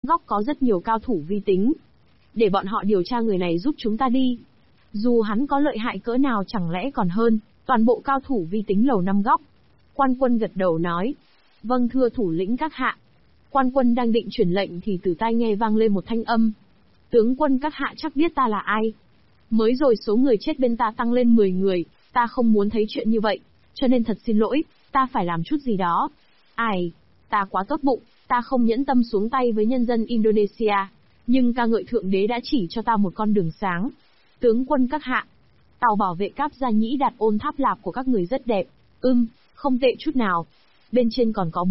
góc có rất nhiều cao thủ vi tính. Để bọn họ điều tra người này giúp chúng ta đi. Dù hắn có lợi hại cỡ nào chẳng lẽ còn hơn, toàn bộ cao thủ vi tính lầu 5 góc. Quan Quân gật đầu nói. Vâng thưa thủ lĩnh các hạ. Quan Quân đang định truyền lệnh thì từ tai nghe vang lên một thanh âm. Tướng quân các hạ chắc biết ta là ai. Mới rồi số người chết bên ta tăng lên 10 người, ta không muốn thấy chuyện như vậy, cho nên thật xin lỗi, ta phải làm chút gì đó. Ai, ta quá tốt bụng, ta không nhẫn tâm xuống tay với nhân dân Indonesia, nhưng ca ngợi thượng đế đã chỉ cho ta một con đường sáng. Tướng quân các hạ, tàu bảo vệ Cáp Gia Nhĩ Đạt Ôn Tháp Lạp của các người rất đẹp, không tệ chút nào. Bên trên còn có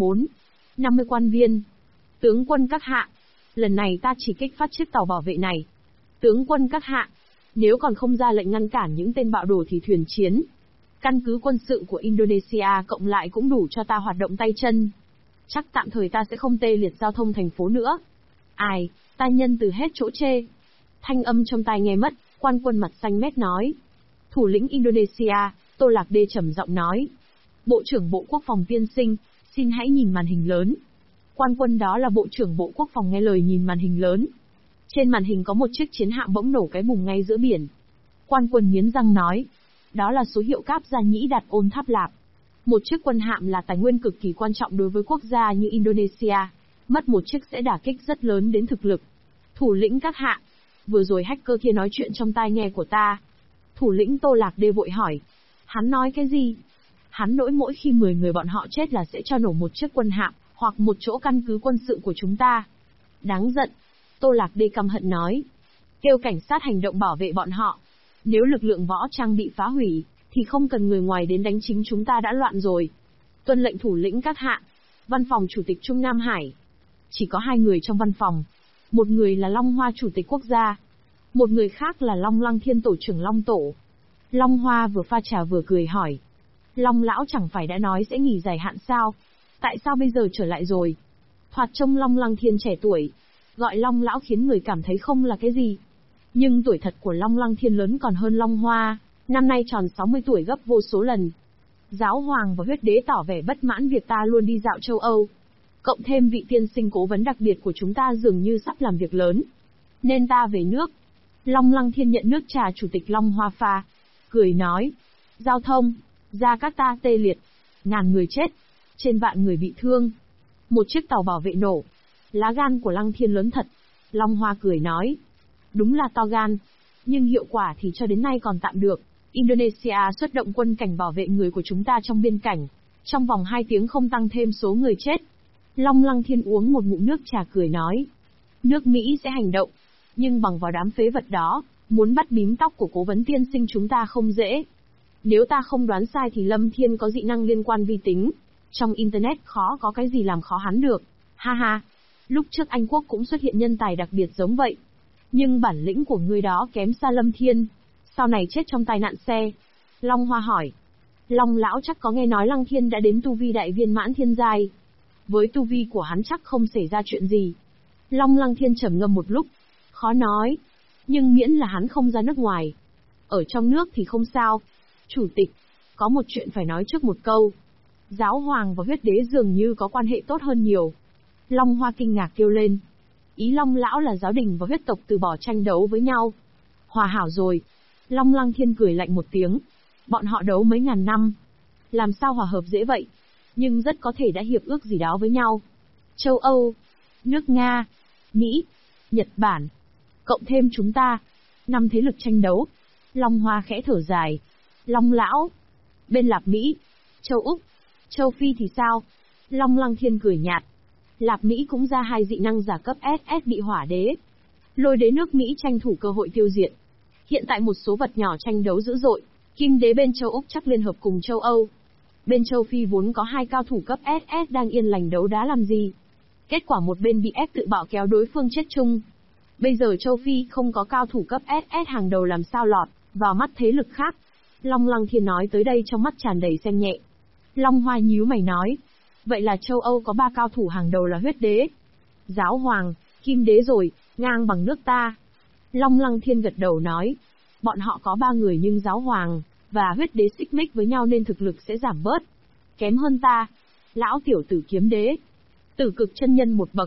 50 quan viên. Tướng quân các hạ, lần này ta chỉ kích phát chiếc tàu bảo vệ này. Tướng quân các hạ, nếu còn không ra lệnh ngăn cản những tên bạo đồ thì thuyền chiến. Căn cứ quân sự của Indonesia cộng lại cũng đủ cho ta hoạt động tay chân. Chắc tạm thời ta sẽ không tê liệt giao thông thành phố nữa. Ai, ta nhân từ hết chỗ chê. Thanh âm trong tai nghe mất, Quan Quân mặt xanh mét nói. Thủ lĩnh Indonesia, Tô Lạc Đê trầm giọng nói. Bộ trưởng Bộ Quốc phòng tiên sinh, xin hãy nhìn màn hình lớn. Quan Quân đó là Bộ trưởng Bộ Quốc phòng nghe lời nhìn màn hình lớn. Trên màn hình có một chiếc chiến hạm bỗng nổ cái bùng ngay giữa biển. Quan Quân nghiến răng nói. Đó là số hiệu Cáp Gia Nhĩ Đạt Ôn Tháp Lạp. Một chiếc quân hạm là tài nguyên cực kỳ quan trọng đối với quốc gia như Indonesia. Mất một chiếc sẽ đả kích rất lớn đến thực lực. Thủ lĩnh các hạ, vừa rồi hacker kia nói chuyện trong tai nghe của ta. Thủ lĩnh Tô Lạc Đê vội hỏi. Hắn nói cái gì? Hắn nỗi mỗi khi 10 người bọn họ chết là sẽ cho nổ một chiếc quân hạm, hoặc một chỗ căn cứ quân sự của chúng ta. Đáng giận. Tô Lạc Đê căm hận nói. Kêu cảnh sát hành động bảo vệ bọn họ. Nếu lực lượng võ trang bị phá hủy, thì không cần người ngoài đến đánh, chính chúng ta đã loạn rồi. Tuân lệnh thủ lĩnh các hạ. Văn phòng Chủ tịch Trung Nam Hải. Chỉ có 2 người trong văn phòng. Một người là Long Hoa Chủ tịch Quốc gia. Một người khác là Long Lăng Thiên Tổ trưởng Long Tổ. Long Hoa vừa pha trà vừa cười hỏi. Long lão chẳng phải đã nói sẽ nghỉ dài hạn sao? Tại sao bây giờ trở lại rồi? Thoạt trông Long Lăng Thiên trẻ tuổi. Gọi Long lão khiến người cảm thấy không là cái gì. Nhưng tuổi thật của Long Lăng Thiên lớn còn hơn Long Hoa, năm nay tròn 60 tuổi gấp vô số lần. Giáo hoàng và huyết đế tỏ vẻ bất mãn việc ta luôn đi dạo châu Âu. Cộng thêm vị tiên sinh cố vấn đặc biệt của chúng ta dường như sắp làm việc lớn. Nên ta về nước. Long Lăng Thiên nhận nước trà Chủ tịch Long Hoa pha. Cười nói. Giao thông, Jakarta tê liệt. Ngàn người chết. Trên vạn người bị thương. Một chiếc tàu bảo vệ nổ. Lá gan của Lăng Thiên lớn thật. Long Hoa cười nói. Đúng là to gan. Nhưng hiệu quả thì cho đến nay còn tạm được. Indonesia xuất động quân cảnh bảo vệ người của chúng ta trong biên cảnh. Trong vòng 2 tiếng không tăng thêm số người chết. Long Lăng Thiên uống một ngụm nước trà cười nói. Nước Mỹ sẽ hành động. Nhưng bằng vào đám phế vật đó, muốn bắt bím tóc của cố vấn tiên sinh chúng ta không dễ. Nếu ta không đoán sai thì Lâm Thiên có dị năng liên quan vi tính. Trong Internet khó có cái gì làm khó hắn được. Ha ha. Lúc trước Anh Quốc cũng xuất hiện nhân tài đặc biệt giống vậy. Nhưng bản lĩnh của người đó kém xa Lâm Thiên. Sau này chết trong tai nạn xe. Long Hoa hỏi. Long lão chắc có nghe nói Lăng Thiên đã đến tu vi đại viên mãn thiên giai. Với tu vi của hắn chắc không xảy ra chuyện gì. Long Lăng Thiên trầm ngâm một lúc. Khó nói. Nhưng miễn là hắn không ra nước ngoài. Ở trong nước thì không sao. Chủ tịch, có một chuyện phải nói trước một câu. Giáo hoàng và huyết đế dường như có quan hệ tốt hơn nhiều. Long Hoa kinh ngạc kêu lên. Ý Long lão là giáo đình và huyết tộc từ bỏ tranh đấu với nhau. Hòa hảo rồi. Long Lăng Thiên cười lạnh một tiếng. Bọn họ đấu mấy ngàn năm. Làm sao hòa hợp dễ vậy? Nhưng rất có thể đã hiệp ước gì đó với nhau. Châu Âu, nước Nga, Mỹ, Nhật Bản, cộng thêm chúng ta. 5 thế lực tranh đấu. Long Hoa khẽ thở dài. Long lão. Bên Lạp Mỹ, châu Úc, châu Phi thì sao? Long Lăng Thiên cười nhạt. Lạp Mỹ cũng ra 2 dị năng giả cấp SS bị hỏa đế. Lôi đế nước Mỹ tranh thủ cơ hội tiêu diệt. Hiện tại một số vật nhỏ tranh đấu dữ dội. Kim đế bên châu Úc chắc liên hợp cùng châu Âu. Bên châu Phi vốn có 2 cao thủ cấp SS đang yên lành đấu đá làm gì. Kết quả một bên bị ép tự bạo kéo đối phương chết chung. Bây giờ châu Phi không có cao thủ cấp SS hàng đầu làm sao lọt vào mắt thế lực khác. Long Lăng Thiên nói tới đây trong mắt tràn đầy xem nhẹ. Long Hoa nhíu mày nói. Vậy là châu Âu có 3 cao thủ hàng đầu là huyết đế, giáo hoàng, kim đế rồi, ngang bằng nước ta. Long Lăng Thiên gật đầu nói. Bọn họ có 3 người nhưng giáo hoàng và huyết đế xích mích với nhau nên thực lực sẽ giảm bớt. Kém hơn ta. Lão tiểu tử kiếm đế. Tử cực chân nhân một bậc.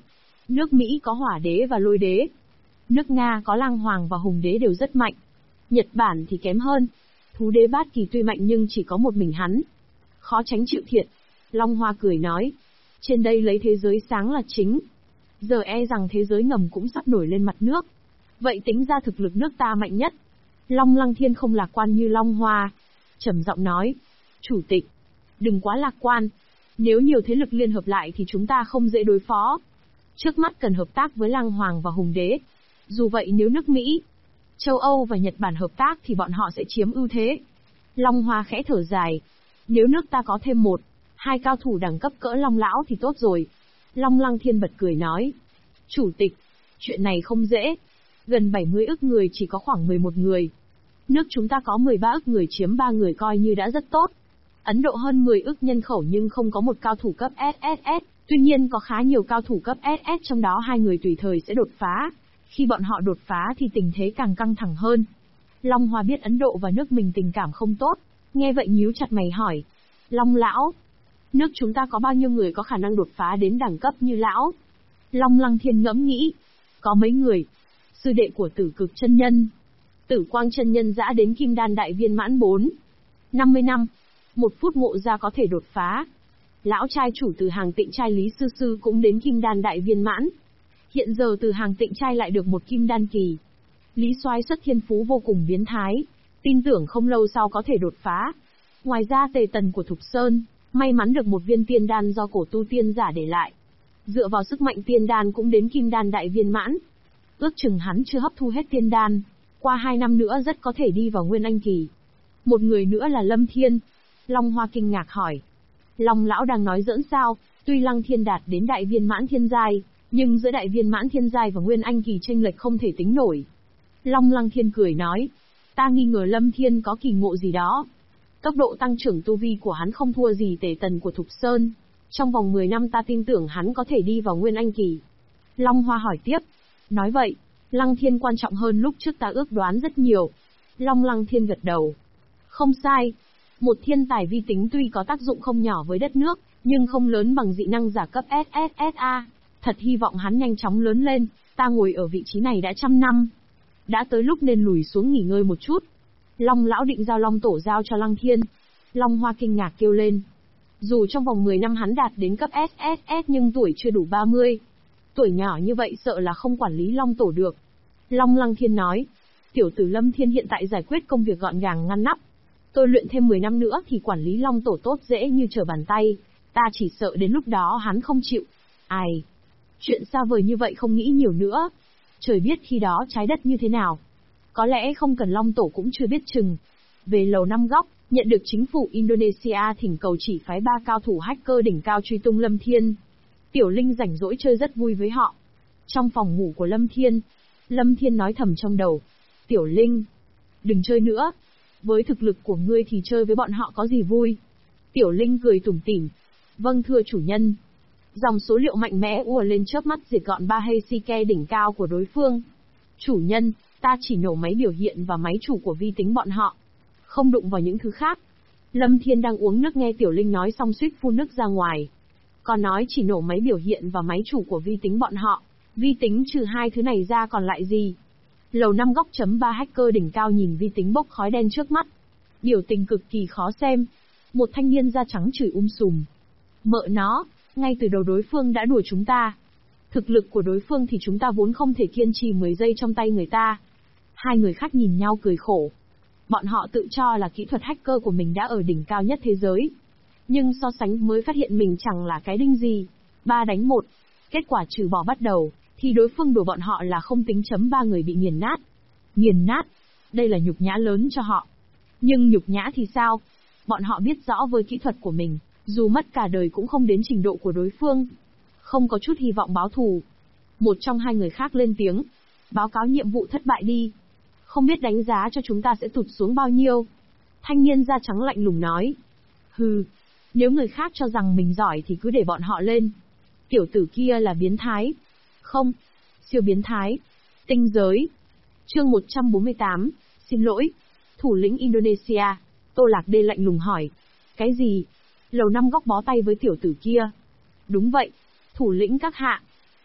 Nước Mỹ có hỏa đế và lôi đế. Nước Nga có lang hoàng và hùng đế đều rất mạnh. Nhật Bản thì kém hơn. Thú đế bát kỳ tuy mạnh nhưng chỉ có một mình hắn. Khó tránh chịu thiệt. Long Hoa cười nói. Trên đây lấy thế giới sáng là chính. Giờ e rằng thế giới ngầm cũng sắp nổi lên mặt nước. Vậy tính ra thực lực nước ta mạnh nhất. Long Lăng Thiên không lạc quan như Long Hoa. Trầm giọng nói. Chủ tịch, đừng quá lạc quan. Nếu nhiều thế lực liên hợp lại thì chúng ta không dễ đối phó. Trước mắt cần hợp tác với lang hoàng và hùng đế. Dù vậy nếu nước Mỹ, châu Âu và Nhật Bản hợp tác thì bọn họ sẽ chiếm ưu thế. Long Hoa khẽ thở dài. Nếu nước ta có thêm một, hai cao thủ đẳng cấp cỡ Long Lão thì tốt rồi. Long Lăng Thiên bật cười nói. Chủ tịch, chuyện này không dễ. Gần 70 ức người chỉ có khoảng 11 người. Nước chúng ta có 13 ức người chiếm 3 người coi như đã rất tốt. Ấn Độ hơn 10 ức nhân khẩu nhưng không có một cao thủ cấp SSS, tuy nhiên có khá nhiều cao thủ cấp SS trong đó 2 người tùy thời sẽ đột phá. Khi bọn họ đột phá thì tình thế càng căng thẳng hơn. Long Hoa biết Ấn Độ và nước mình tình cảm không tốt, nghe vậy nhíu chặt mày hỏi. Long Lão, nước chúng ta có bao nhiêu người có khả năng đột phá đến đẳng cấp như Lão? Long Lăng Thiên ngẫm nghĩ. Có mấy người. Sư đệ của Tử Cực chân nhân. Tử Quang chân nhân dã đến Kim Đan đại viên mãn 50 năm. 1 phút ngộ ra có thể đột phá. Lão trai chủ Từ Hàng Tịnh trai Lý Sư Sư cũng đến Kim Đan đại viên mãn. Hiện giờ Từ Hàng Tịnh trai lại được một Kim Đan kỳ. Lý Soái xuất thiên phú vô cùng biến thái, tin tưởng không lâu sau có thể đột phá. Ngoài ra Tề Tần của Thục Sơn, may mắn được một viên tiên đan do cổ tu tiên giả để lại. Dựa vào sức mạnh tiên đan cũng đến Kim Đan đại viên mãn. Ước chừng hắn chưa hấp thu hết tiên đan, qua 2 năm nữa rất có thể đi vào Nguyên Anh kỳ. Một người nữa là Lâm Thiên. Long Hoa kinh ngạc hỏi. Long Lão đang nói giỡn sao? Tuy Lăng Thiên đạt đến đại viên mãn thiên giai, nhưng giữa đại viên mãn thiên giai và Nguyên Anh kỳ chênh lệch không thể tính nổi. Long Lăng Thiên cười nói. Ta nghi ngờ Lâm Thiên có kỳ ngộ gì đó. Tốc độ tăng trưởng tu vi của hắn không thua gì Tề Tần của Thục Sơn. Trong vòng 10 năm ta tin tưởng hắn có thể đi vào Nguyên Anh kỳ. Long Hoa hỏi tiếp. Nói vậy, Lăng Thiên quan trọng hơn lúc trước ta ước đoán rất nhiều. Long Lăng Thiên gật đầu. Không sai. Một thiên tài vi tính tuy có tác dụng không nhỏ với đất nước, nhưng không lớn bằng dị năng giả cấp SSSA. Thật hy vọng hắn nhanh chóng lớn lên, ta ngồi ở vị trí này đã 100 năm. Đã tới lúc nên lùi xuống nghỉ ngơi một chút. Long Lão định giao Long Tổ giao cho Lăng Thiên. Long Hoa kinh ngạc kêu lên. Dù trong vòng 10 năm hắn đạt đến cấp SSS nhưng tuổi chưa đủ 30. Tuổi nhỏ như vậy sợ là không quản lý Long Tổ được. Long Lăng Thiên nói. Tiểu tử Lâm Thiên hiện tại giải quyết công việc gọn gàng ngăn nắp. Tôi luyện thêm 10 năm nữa thì quản lý Long Tổ tốt dễ như trở bàn tay. Ta chỉ sợ đến lúc đó hắn không chịu. Ai? Chuyện xa vời như vậy không nghĩ nhiều nữa. Trời biết khi đó trái đất như thế nào. Có lẽ không cần Long Tổ cũng chưa biết chừng. Về Lầu Năm Góc, nhận được chính phủ Indonesia thỉnh cầu chỉ phái 3 cao thủ hacker đỉnh cao truy tung Lâm Thiên. Tiểu Linh rảnh rỗi chơi rất vui với họ. Trong phòng ngủ của Lâm Thiên nói thầm trong đầu. Tiểu Linh, đừng chơi nữa. Với thực lực của ngươi thì chơi với bọn họ có gì vui. Tiểu Linh cười tủm tỉm. Vâng thưa chủ nhân. Dòng số liệu mạnh mẽ ùa lên chớp mắt diệt gọn 3 Heisike đỉnh cao của đối phương. Chủ nhân, ta chỉ nổ máy biểu hiện và máy chủ của vi tính bọn họ. Không đụng vào những thứ khác. Lâm Thiên đang uống nước nghe Tiểu Linh nói xong suýt phun nước ra ngoài. Còn nói chỉ nổ máy biểu hiện và máy chủ của vi tính bọn họ. Vi tính trừ 2 thứ này ra còn lại gì? Lầu 5 góc chấm 3 hacker đỉnh cao nhìn vi tính bốc khói đen trước mắt. Biểu tình cực kỳ khó xem. Một thanh niên da trắng chửi sùm. Mợ nó, ngay từ đầu đối phương đã đùa chúng ta. Thực lực của đối phương thì chúng ta vốn không thể kiên trì 10 giây trong tay người ta. Hai người khác nhìn nhau cười khổ. Bọn họ tự cho là kỹ thuật hacker của mình đã ở đỉnh cao nhất thế giới. Nhưng so sánh mới phát hiện mình chẳng là cái đinh gì. 3 đánh 1. Kết quả trừ bỏ bắt đầu, thì đối phương đùa bọn họ là không tính chấm 3 người bị nghiền nát. Nghiền nát. Đây là nhục nhã lớn cho họ. Nhưng nhục nhã thì sao? Bọn họ biết rõ với kỹ thuật của mình, dù mất cả đời cũng không đến trình độ của đối phương. Không có chút hy vọng báo thù. Một trong hai người khác lên tiếng. Báo cáo nhiệm vụ thất bại đi. Không biết đánh giá cho chúng ta sẽ tụt xuống bao nhiêu. Thanh niên da trắng lạnh lùng nói. Hừ, nếu người khác cho rằng mình giỏi thì cứ để bọn họ lên. Tiểu tử kia là biến thái. Không, siêu biến thái. Tinh giới. Chương 148, xin lỗi. Thủ lĩnh Indonesia. Tô Lạc Đê lạnh lùng hỏi. Cái gì? Lầu 5 góc bó tay với tiểu tử kia. Đúng vậy. Thủ lĩnh các hạ.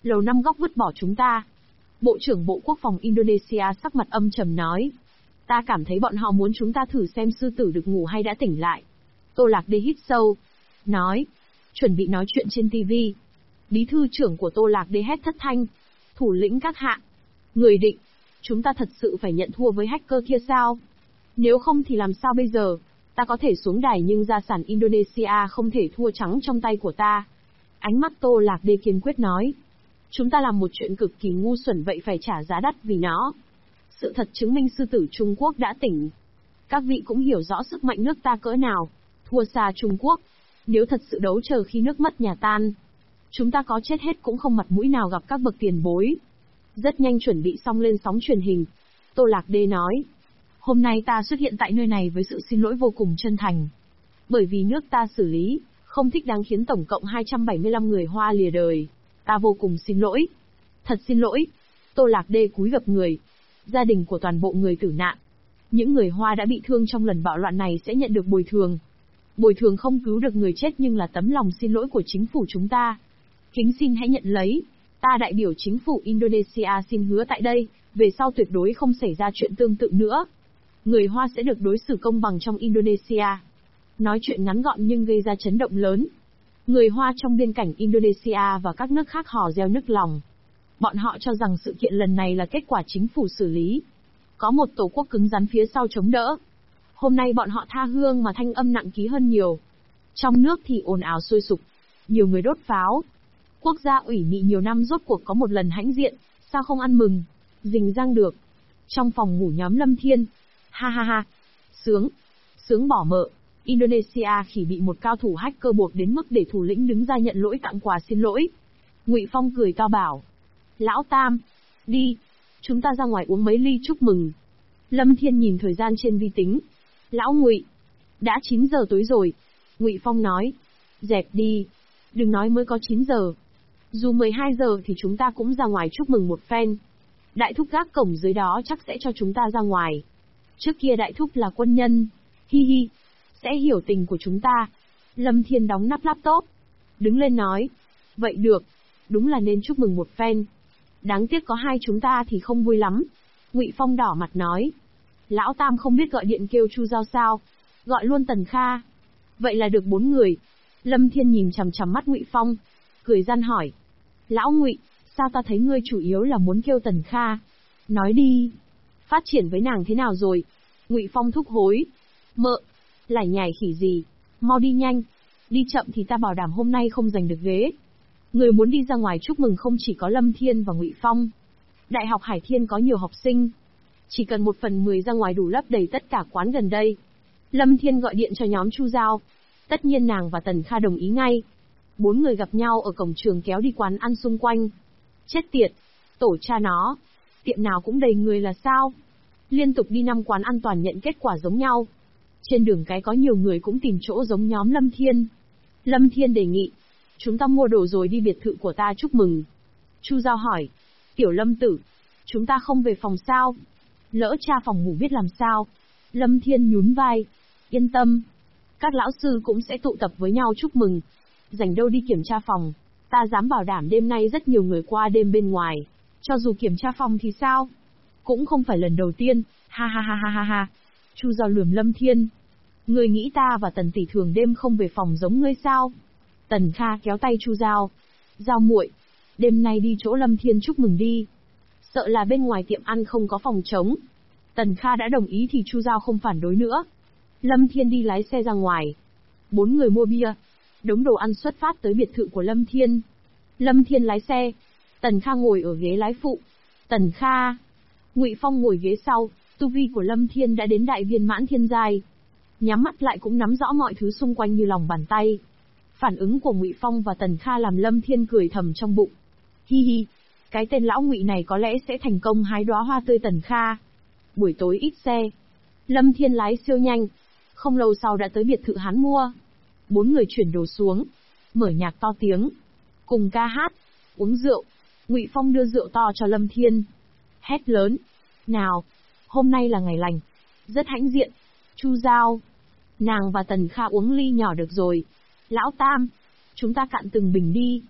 Lầu Năm Góc vứt bỏ chúng ta. Bộ trưởng Bộ Quốc phòng Indonesia sắc mặt âm trầm nói. Ta cảm thấy bọn họ muốn chúng ta thử xem sư tử được ngủ hay đã tỉnh lại. Tô Lạc Đê hít sâu. Nói. Chuẩn bị nói chuyện trên TV. Bí thư trưởng của Tô Lạc Đê hét thất thanh. Thủ lĩnh các hạ. Người định. Chúng ta thật sự phải nhận thua với hacker kia sao? Nếu không thì làm sao bây giờ? Ta có thể xuống đài nhưng gia sản Indonesia không thể thua trắng trong tay của ta. Ánh mắt Tô Lạc Đê kiên quyết nói. Chúng ta làm một chuyện cực kỳ ngu xuẩn vậy phải trả giá đắt vì nó. Sự thật chứng minh sư tử Trung Quốc đã tỉnh. Các vị cũng hiểu rõ sức mạnh nước ta cỡ nào. Thua xa Trung Quốc. Nếu thật sự đấu chờ khi nước mất nhà tan, chúng ta có chết hết cũng không mặt mũi nào gặp các bậc tiền bối. Rất nhanh chuẩn bị xong lên sóng truyền hình. Tô Lạc Đê nói. Hôm nay ta xuất hiện tại nơi này với sự xin lỗi vô cùng chân thành. Bởi vì nước ta xử lý, không thích đáng khiến tổng cộng 275 người Hoa lìa đời. Ta vô cùng xin lỗi. Thật xin lỗi. Tô Lạc Đê cúi gập người. Gia đình của toàn bộ người tử nạn. Những người Hoa đã bị thương trong lần bạo loạn này sẽ nhận được bồi thường. Bồi thường không cứu được người chết nhưng là tấm lòng xin lỗi của chính phủ chúng ta. Kính xin hãy nhận lấy. Ta đại biểu chính phủ Indonesia xin hứa tại đây, về sau tuyệt đối không xảy ra chuyện tương tự nữa. Người Hoa sẽ được đối xử công bằng trong Indonesia. Nói chuyện ngắn gọn nhưng gây ra chấn động lớn. Người Hoa trong biên cảnh Indonesia và các nước khác hò reo nức lòng. Bọn họ cho rằng sự kiện lần này là kết quả chính phủ xử lý. Có một tổ quốc cứng rắn phía sau chống đỡ. Hôm nay bọn họ tha hương mà thanh âm nặng ký hơn nhiều. Trong nước thì ồn ào sôi sục. Nhiều người đốt pháo. Quốc gia ủy mị nhiều năm rốt cuộc có một lần hãnh diện, sao không ăn mừng, rình rang được. Trong phòng ngủ nhóm Lâm Thiên. Ha ha ha. Sướng. Sướng bỏ mợ. Indonesia khỉ bị một cao thủ hacker buộc đến mức để thủ lĩnh đứng ra nhận lỗi tặng quà xin lỗi. Ngụy Phong cười to bảo. Lão Tam. Đi. Chúng ta ra ngoài uống mấy ly chúc mừng. Lâm Thiên nhìn thời gian trên vi tính. Lão Ngụy. Đã 9 giờ tối rồi. Ngụy Phong nói. Dẹp đi. Đừng nói mới có 9 giờ. Dù 12 giờ thì chúng ta cũng ra ngoài chúc mừng một phen. Đại thúc gác cổng dưới đó chắc sẽ cho chúng ta ra ngoài. Trước kia đại thúc là quân nhân. Hi hi. Sẽ hiểu tình của chúng ta. Lâm Thiên đóng nắp laptop. Đứng lên nói. Vậy được. Đúng là nên chúc mừng một phen. Đáng tiếc có hai chúng ta thì không vui lắm. Ngụy Phong đỏ mặt nói. Lão Tam không biết gọi điện kêu Chu Giao sao. Gọi luôn Tần Kha. Vậy là được 4 người. Lâm Thiên nhìn chằm chằm mắt Ngụy Phong. Cười gian hỏi. Lão Ngụy, sao ta thấy ngươi chủ yếu là muốn kêu Tần Kha? Nói đi. Phát triển với nàng thế nào rồi? Ngụy Phong thúc hối. Mợ. Lải nhải khỉ gì? Mau đi nhanh. Đi chậm thì ta bảo đảm hôm nay không giành được ghế. Người muốn đi ra ngoài chúc mừng không chỉ có Lâm Thiên và Ngụy Phong. Đại học Hải Thiên có nhiều học sinh. Chỉ cần 1/10 ra ngoài đủ lấp đầy tất cả quán gần đây. Lâm Thiên gọi điện cho nhóm Chu Giao. Tất nhiên nàng và Tần Kha đồng ý ngay. 4 người gặp nhau ở cổng trường kéo đi quán ăn xung quanh. Chết tiệt. Tổ cha nó. Tiệm nào cũng đầy người là sao? Liên tục đi 5 quán ăn toàn nhận kết quả giống nhau. Trên đường cái có nhiều người cũng tìm chỗ giống nhóm Lâm Thiên. Lâm Thiên đề nghị. Chúng ta mua đồ rồi đi biệt thự của ta chúc mừng. Chu Giao hỏi. Tiểu Lâm tử. Chúng ta không về phòng sao? Lỡ cha phòng ngủ biết làm sao? Lâm Thiên nhún vai. Yên tâm. Các lão sư cũng sẽ tụ tập với nhau chúc mừng. Rảnh đâu đi kiểm tra phòng. Ta dám bảo đảm đêm nay rất nhiều người qua đêm bên ngoài. Cho dù kiểm tra phòng thì sao? Cũng không phải lần đầu tiên. Ha ha ha ha ha ha. Chu Giao lườm Lâm Thiên. Ngươi nghĩ ta và Tần tỷ thường đêm không về phòng giống ngươi sao? Tần Kha kéo tay Chu Giao. Giao muội, đêm nay đi chỗ Lâm Thiên chúc mừng đi. Sợ là bên ngoài tiệm ăn không có phòng trống. Tần Kha đã đồng ý thì Chu Giao không phản đối nữa. Lâm Thiên đi lái xe ra ngoài. 4 người mua bia. Đống đồ ăn xuất phát tới biệt thự của Lâm Thiên. Lâm Thiên lái xe. Tần Kha ngồi ở ghế lái phụ. Tần Kha. Ngụy Phong ngồi ghế sau. Tu vi của Lâm Thiên đã đến đại viên mãn thiên giai. Nhắm mắt lại cũng nắm rõ mọi thứ xung quanh như lòng bàn tay. Phản ứng của Ngụy Phong và Tần Kha làm Lâm Thiên cười thầm trong bụng. Hi hi. Cái tên lão Ngụy này có lẽ sẽ thành công hái đóa hoa tươi. Tần Kha. Buổi tối ít xe. Lâm Thiên lái siêu nhanh. Không lâu sau đã tới biệt thự hắn mua. 4 người chuyển đồ xuống. Mở nhạc to tiếng. Cùng ca hát. Uống rượu. Ngụy Phong đưa rượu to cho Lâm Thiên. Hét lớn. Nào. Hôm nay là ngày lành. Rất hãnh diện. Chu Giao. Nàng và Tần Kha uống ly nhỏ được rồi. Lão Tam. Chúng ta cạn từng bình đi.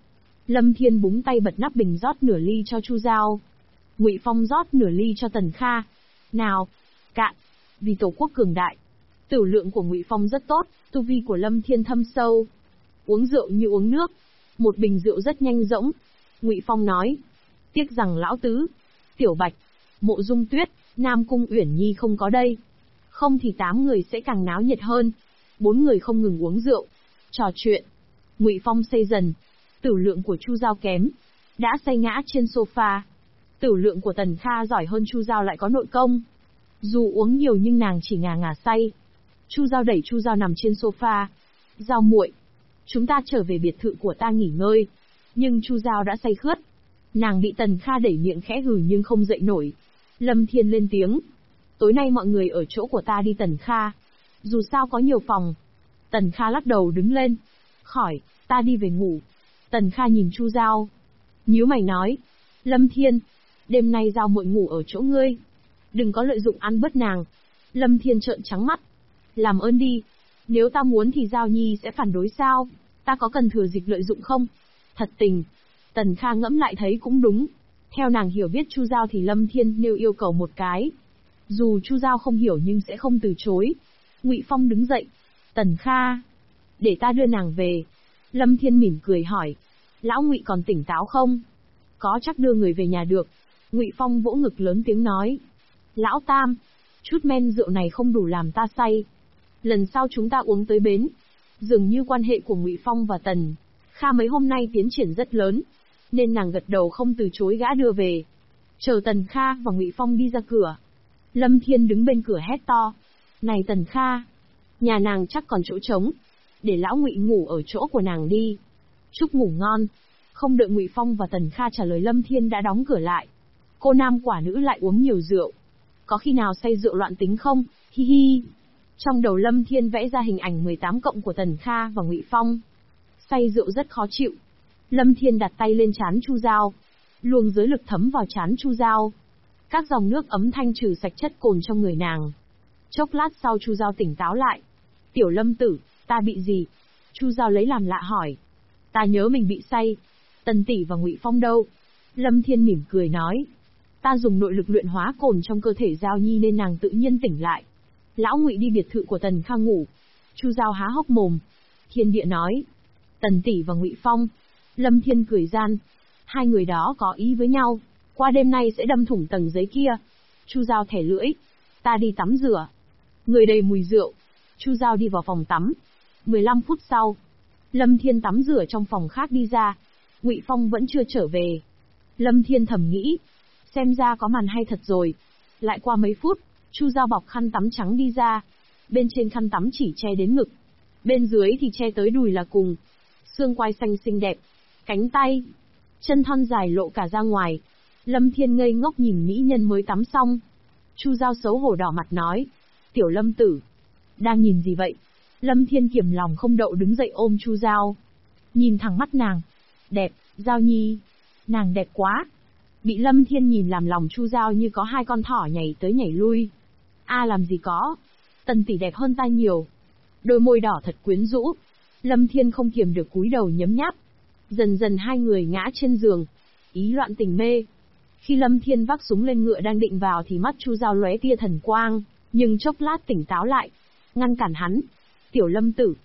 Lâm Thiên búng tay bật nắp bình rót nửa ly cho Chu Giao. Ngụy Phong rót nửa ly cho Tần Kha. Nào, cạn, vì tổ quốc cường đại. Tửu lượng của Ngụy Phong rất tốt, tu vi của Lâm Thiên thâm sâu. Uống rượu như uống nước. Một bình rượu rất nhanh rỗng. Ngụy Phong nói, tiếc rằng lão tứ, Tiểu Bạch, Mộ Dung Tuyết, Nam Cung Uyển Nhi không có đây. Không thì 8 người sẽ càng náo nhiệt hơn. 4 người không ngừng uống rượu, trò chuyện. Ngụy Phong say dần. Tửu lượng của Chu Giao kém, đã say ngã trên sofa. Tửu lượng của Tần Kha giỏi hơn Chu Giao lại có nội công. Dù uống nhiều nhưng nàng chỉ ngà ngà say. Chu Giao đẩy Chu Giao nằm trên sofa. Giao muội, chúng ta trở về biệt thự của ta nghỉ ngơi. Nhưng Chu Giao đã say khướt. Nàng bị Tần Kha đẩy miệng khẽ hừ nhưng không dậy nổi. Lâm Thiên lên tiếng. Tối nay mọi người ở chỗ của ta đi Tần Kha. Dù sao có nhiều phòng. Tần Kha lắc đầu đứng lên. Khỏi, ta đi về ngủ. Tần Kha nhìn Chu Giao. Nhíu mày nói. Lâm Thiên, đêm nay Giao muội ngủ ở chỗ ngươi. Đừng có lợi dụng ăn bớt nàng. Lâm Thiên trợn trắng mắt. Làm ơn đi. Nếu ta muốn thì Giao Nhi sẽ phản đối sao? Ta có cần thừa dịp lợi dụng không? Thật tình. Tần Kha ngẫm lại thấy cũng đúng. Theo nàng hiểu biết Chu Giao thì Lâm Thiên nêu yêu cầu một cái. Dù Chu Giao không hiểu nhưng sẽ không từ chối. Ngụy Phong đứng dậy. Tần Kha, để ta đưa nàng về. Lâm Thiên mỉm cười hỏi. Lão Ngụy còn tỉnh táo không? Có chắc đưa người về nhà được. Ngụy Phong vỗ ngực lớn tiếng nói. Lão Tam, chút men rượu này không đủ làm ta say. Lần sau chúng ta uống tới bến. Dường như quan hệ của Ngụy Phong và Tần Kha mấy hôm nay tiến triển rất lớn, nên nàng gật đầu không từ chối gã đưa về. Chờ Tần Kha và Ngụy Phong đi ra cửa. Lâm Thiên đứng bên cửa hét to. Này Tần Kha, nhà nàng chắc còn chỗ trống. Để lão Ngụy ngủ ở chỗ của nàng đi. Chúc ngủ ngon. Không đợi Ngụy Phong và Tần Kha trả lời Lâm Thiên đã đóng cửa lại. Cô nam quả nữ lại uống nhiều rượu. Có khi nào say rượu loạn tính không? Hi hi. Trong đầu Lâm Thiên vẽ ra hình ảnh 18 cộng của Tần Kha và Ngụy Phong. Say rượu rất khó chịu. Lâm Thiên đặt tay lên trán Chu Giao. Luồng giới lực thấm vào trán Chu Giao. Các dòng nước ấm thanh trừ sạch chất cồn trong người nàng. Chốc lát sau Chu Giao tỉnh táo lại. Tiểu Lâm tử, ta bị gì? Chu Giao lấy làm lạ hỏi. Ta nhớ mình bị say. Tần tỷ và Ngụy Phong đâu? Lâm Thiên mỉm cười nói. Ta dùng nội lực luyện hóa cồn trong cơ thể Giao Nhi nên nàng tự nhiên tỉnh lại. Lão Ngụy đi biệt thự của Tần Kha ngủ. Chu Giao há hốc mồm. Thiên địa nói. Tần tỷ và Ngụy Phong. Lâm Thiên cười gian. Hai người đó có ý với nhau. Qua đêm nay sẽ đâm thủng tầng giấy kia. Chu Giao thẻ lưỡi. Ta đi tắm rửa. Người đầy mùi rượu. Chu Giao đi vào phòng tắm. 15 phút sau, Lâm Thiên tắm rửa trong phòng khác đi ra. Ngụy Phong vẫn chưa trở về. Lâm Thiên thầm nghĩ. Xem ra có màn hay thật rồi. Lại qua mấy phút, Chu Giao bọc khăn tắm trắng đi ra. Bên trên khăn tắm chỉ che đến ngực. Bên dưới thì che tới đùi là cùng. Xương quai xanh xinh đẹp. Cánh tay. Chân thon dài lộ cả ra ngoài. Lâm Thiên ngây ngốc nhìn mỹ nhân mới tắm xong. Chu Giao xấu hổ đỏ mặt nói. Tiểu Lâm tử. Đang nhìn gì vậy? Lâm Thiên kiềm lòng không đậu đứng dậy ôm Chu Giao. Nhìn thẳng mắt nàng. Đẹp, Giao Nhi. Nàng đẹp quá. Bị Lâm Thiên nhìn làm lòng Chu Giao như có hai con thỏ nhảy tới nhảy lui. Làm gì có. Tần tỷ đẹp hơn ta nhiều. Đôi môi đỏ thật quyến rũ. Lâm Thiên không kiềm được cúi đầu nhấm nháp. Dần dần hai người ngã trên giường. Ý loạn tình mê. Khi Lâm Thiên vác súng lên ngựa đang định vào thì mắt Chu Giao lóe tia thần quang, nhưng chốc lát tỉnh táo lại. Ngăn cản hắn. Tiểu Lâm tử,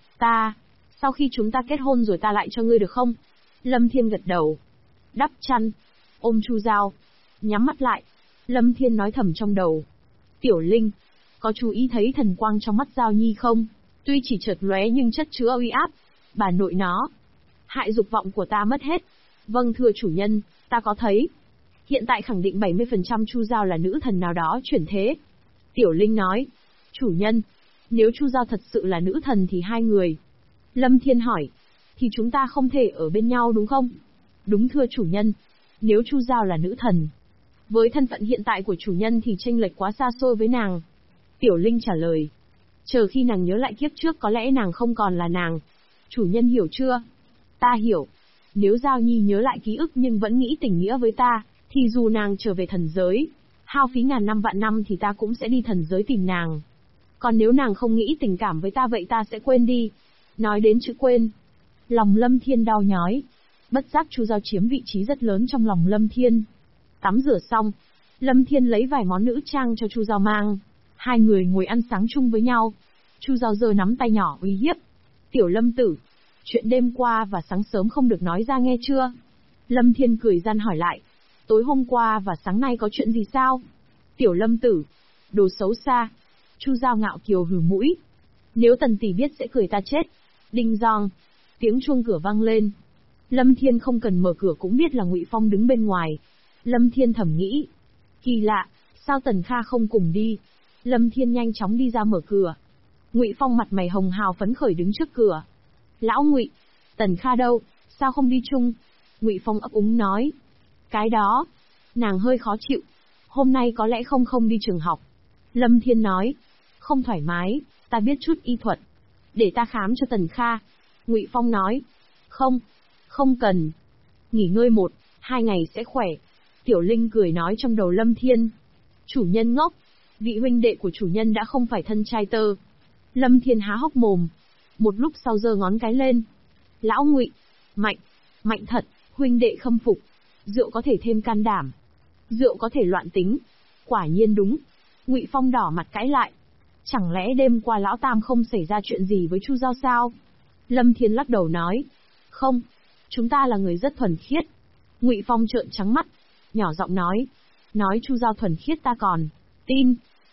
sau khi chúng ta kết hôn rồi ta lại cho ngươi được không? Lâm Thiên gật đầu. Đắp chăn. Ôm Chu Giao. Nhắm mắt lại. Lâm Thiên nói thầm trong đầu. Tiểu Linh, có chú ý thấy thần quang trong mắt Giao Nhi không? Tuy chỉ chợt lóe nhưng chất chứa uy áp. Bà nội nó. Hại dục vọng của ta mất hết. Vâng thưa chủ nhân, ta có thấy. Hiện tại khẳng định 70% Chu Giao là nữ thần nào đó chuyển thế. Tiểu Linh nói. Chủ nhân, nếu Chu Giao thật sự là nữ thần thì hai người. Lâm Thiên hỏi. Thì chúng ta không thể ở bên nhau đúng không? Đúng thưa chủ nhân. Nếu Chu Giao là nữ thần, với thân phận hiện tại của chủ nhân thì chênh lệch quá xa xôi với nàng. Tiểu Linh trả lời. Chờ khi nàng nhớ lại kiếp trước có lẽ nàng không còn là nàng. Chủ nhân hiểu chưa? Ta hiểu. Nếu Giao Nhi nhớ lại ký ức nhưng vẫn nghĩ tình nghĩa với ta, thì dù nàng trở về thần giới, hao phí ngàn năm vạn năm thì ta cũng sẽ đi thần giới tìm nàng. Còn nếu nàng không nghĩ tình cảm với ta vậy ta sẽ quên đi. Nói đến chữ quên, lòng Lâm Thiên đau nhói. Bất giác Chu Giao chiếm vị trí rất lớn trong lòng Lâm Thiên. Tắm rửa xong, Lâm Thiên lấy vài món nữ trang cho Chu Giao mang. Hai người ngồi ăn sáng chung với nhau. Chu Giao giơ nắm tay nhỏ uy hiếp. Tiểu Lâm tử, chuyện đêm qua và sáng sớm không được nói ra nghe chưa? Lâm Thiên cười gian hỏi lại. Tối hôm qua và sáng nay có chuyện gì sao? Tiểu Lâm tử, đồ xấu xa. Chu Giao ngạo kiều hừ mũi. Nếu Tần tỷ biết sẽ cười ta chết. Đinh giòn, tiếng chuông cửa vang lên. Lâm Thiên không cần mở cửa cũng biết là Ngụy Phong đứng bên ngoài. Lâm Thiên thầm nghĩ. Kỳ lạ, sao Tần Kha không cùng đi? Lâm Thiên nhanh chóng đi ra mở cửa. Ngụy Phong mặt mày hồng hào phấn khởi đứng trước cửa. Lão Ngụy, Tần Kha đâu, sao không đi chung? Ngụy Phong ấp úng nói. Cái đó, nàng hơi khó chịu. Hôm nay có lẽ không đi trường học. Lâm Thiên nói. Không thoải mái, ta biết chút y thuật. Để ta khám cho Tần Kha. Ngụy Phong nói. Không cần. Nghỉ ngơi 1-2 ngày sẽ khỏe. Tiểu Linh cười nói trong đầu Lâm Thiên. Chủ nhân ngốc. Vị huynh đệ của chủ nhân đã không phải thân trai tơ. Lâm Thiên há hốc mồm. Một lúc sau giơ ngón cái lên. Lão Ngụy, mạnh thật, huynh đệ khâm phục. Rượu có thể thêm can đảm. Rượu có thể loạn tính. Quả nhiên đúng. Ngụy Phong đỏ mặt cãi lại. Chẳng lẽ đêm qua lão tam không xảy ra chuyện gì với Chu Giao sao? Lâm Thiên lắc đầu nói. Không, chúng ta là người rất thuần khiết. Ngụy Phong trợn trắng mắt, nhỏ giọng nói. Nói Chu Giao thuần khiết ta còn tin.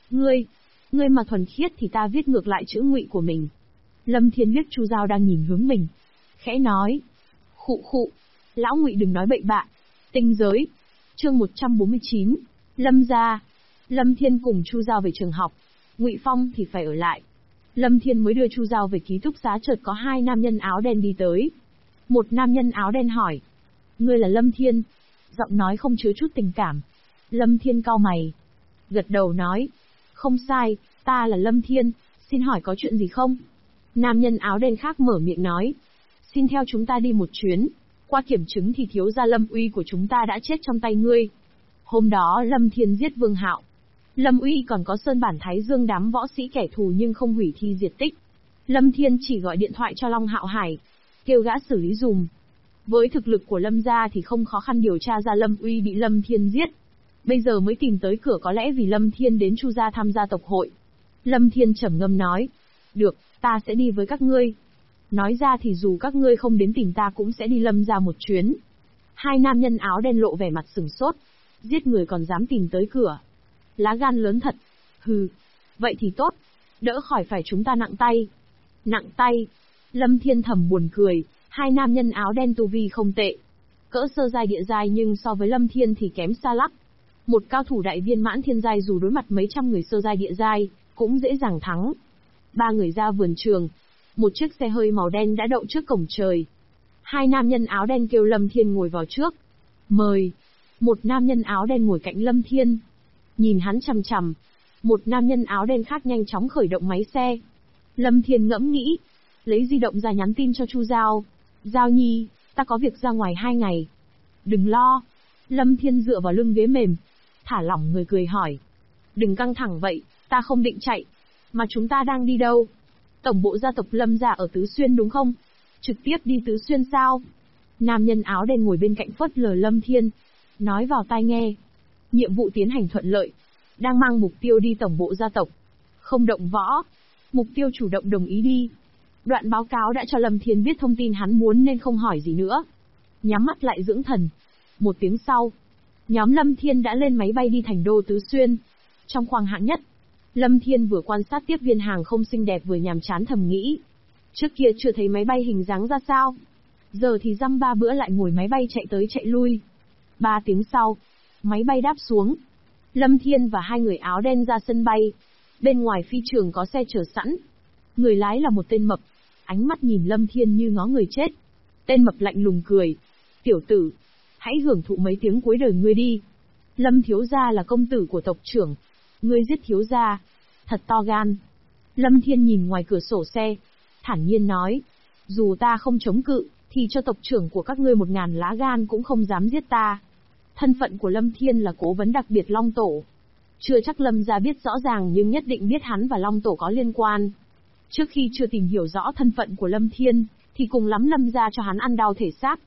Ngươi mà thuần khiết thì ta viết ngược lại chữ Ngụy của mình. Lâm Thiên biết Chu Giao đang nhìn hướng mình. Khẽ nói. Khụ, lão Ngụy đừng nói bậy bạ. Tinh giới. Chương 149. Lâm gia. Lâm Thiên cùng Chu Giao về trường học. Ngụy Phong thì phải ở lại. Lâm Thiên mới đưa Chu Giao về ký túc xá chợt có hai nam nhân áo đen đi tới. Một nam nhân áo đen hỏi. Ngươi là Lâm Thiên? Giọng nói không chứa chút tình cảm. Lâm Thiên cau mày. Gật đầu nói. Không sai, ta là Lâm Thiên, xin hỏi có chuyện gì không? Nam nhân áo đen khác mở miệng nói. Xin theo chúng ta đi một chuyến. Qua kiểm chứng thì thiếu gia Lâm Uy của chúng ta đã chết trong tay ngươi. Hôm đó Lâm Thiên giết Vương Hạo. Lâm Uy còn có Sơn Bản Thái Dương đám võ sĩ kẻ thù nhưng không hủy thi diệt tích. Lâm Thiên chỉ gọi điện thoại cho Long Hạo Hải, kêu gã xử lý dùm. Với thực lực của Lâm gia thì không khó khăn điều tra ra Lâm Uy bị Lâm Thiên giết. Bây giờ mới tìm tới cửa có lẽ vì Lâm Thiên đến Chu gia tham gia tộc hội. Lâm Thiên trầm ngâm nói. Được, ta sẽ đi với các ngươi. Nói ra thì dù các ngươi không đến tìm ta cũng sẽ đi Lâm gia một chuyến. Hai nam nhân áo đen lộ vẻ mặt sửng sốt. Giết người còn dám tìm tới cửa. Lá gan lớn thật. Hừ. Vậy thì tốt. Đỡ khỏi phải chúng ta nặng tay. Nặng tay. Lâm Thiên thầm buồn cười. Hai nam nhân áo đen tu vi không tệ. Cỡ sơ giai địa giai nhưng so với Lâm Thiên thì kém xa lắc. Một cao thủ đại viên mãn thiên giai dù đối mặt mấy trăm người sơ giai địa giai, cũng dễ dàng thắng. Ba người ra vườn trường. Một chiếc xe hơi màu đen đã đậu trước cổng trời. Hai nam nhân áo đen kêu Lâm Thiên ngồi vào trước. Mời. Một nam nhân áo đen ngồi cạnh Lâm Thiên. Nhìn hắn chằm chằm. Một nam nhân áo đen khác nhanh chóng khởi động máy xe. Lâm Thiên ngẫm nghĩ. Lấy di động ra nhắn tin cho Chu Giao. Giao nhi, ta có việc ra ngoài 2 ngày. Đừng lo. Lâm Thiên dựa vào lưng ghế mềm. Thả lỏng người cười hỏi. Đừng căng thẳng vậy, ta không định chạy. Mà chúng ta đang đi đâu? Tổng bộ gia tộc Lâm gia ở Tứ Xuyên đúng không? Trực tiếp đi Tứ Xuyên sao? Nam nhân áo đen ngồi bên cạnh phớt lờ Lâm Thiên. Nói vào tai nghe. Nhiệm vụ tiến hành thuận lợi. Đang mang mục tiêu đi tổng bộ gia tộc. Không động võ. Mục tiêu chủ động đồng ý đi. Đoạn báo cáo đã cho Lâm Thiên biết thông tin hắn muốn nên không hỏi gì nữa. Nhắm mắt lại dưỡng thần. Một tiếng sau, nhóm Lâm Thiên đã lên máy bay đi thành đô Tứ Xuyên. Trong khoang hạng nhất, Lâm Thiên vừa quan sát tiếp viên hàng không xinh đẹp vừa nhàm chán thầm nghĩ. Trước kia chưa thấy máy bay hình dáng ra sao. Giờ thì dăm ba bữa lại ngồi máy bay chạy tới chạy lui. 3 tiếng sau, máy bay đáp xuống. Lâm Thiên và hai người áo đen ra sân bay. Bên ngoài phi trường có xe chờ sẵn. Người lái là một tên mập. Ánh mắt nhìn Lâm Thiên như ngó người chết. Tên mập lạnh lùng cười. Tiểu tử, hãy hưởng thụ mấy tiếng cuối đời ngươi đi. Lâm thiếu gia là công tử của tộc trưởng. Ngươi giết thiếu gia. Thật to gan. Lâm Thiên nhìn ngoài cửa sổ xe. Thản nhiên nói. Dù ta không chống cự, thì cho tộc trưởng của các ngươi 1000 lá gan cũng không dám giết ta. Thân phận của Lâm Thiên là cố vấn đặc biệt Long Tổ. Chưa chắc Lâm gia biết rõ ràng nhưng nhất định biết hắn và Long Tổ có liên quan. Trước khi chưa tìm hiểu rõ thân phận của Lâm Thiên, thì cùng lắm Lâm gia cho hắn ăn đau thể xác.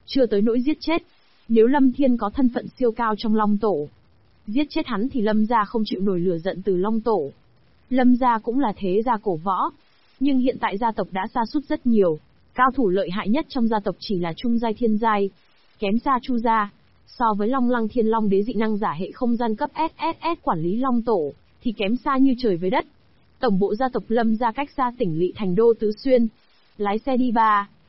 chưa tới nỗi giết chết. Nếu Lâm Thiên có thân phận siêu cao trong Long Tổ, giết chết hắn thì Lâm gia không chịu nổi lửa giận từ Long Tổ. Lâm gia cũng là thế gia cổ võ, nhưng hiện tại gia tộc đã sa sút rất nhiều, cao thủ lợi hại nhất trong gia tộc chỉ là trung giai thiên giai, kém xa Chu gia. So với Long Lăng Thiên Long đế dị năng giả hệ không gian cấp SSS quản lý Long Tổ, thì kém xa như trời với đất. Tổng bộ gia tộc Lâm gia cách xa tỉnh lỵ thành đô Tứ Xuyên. Lái xe đi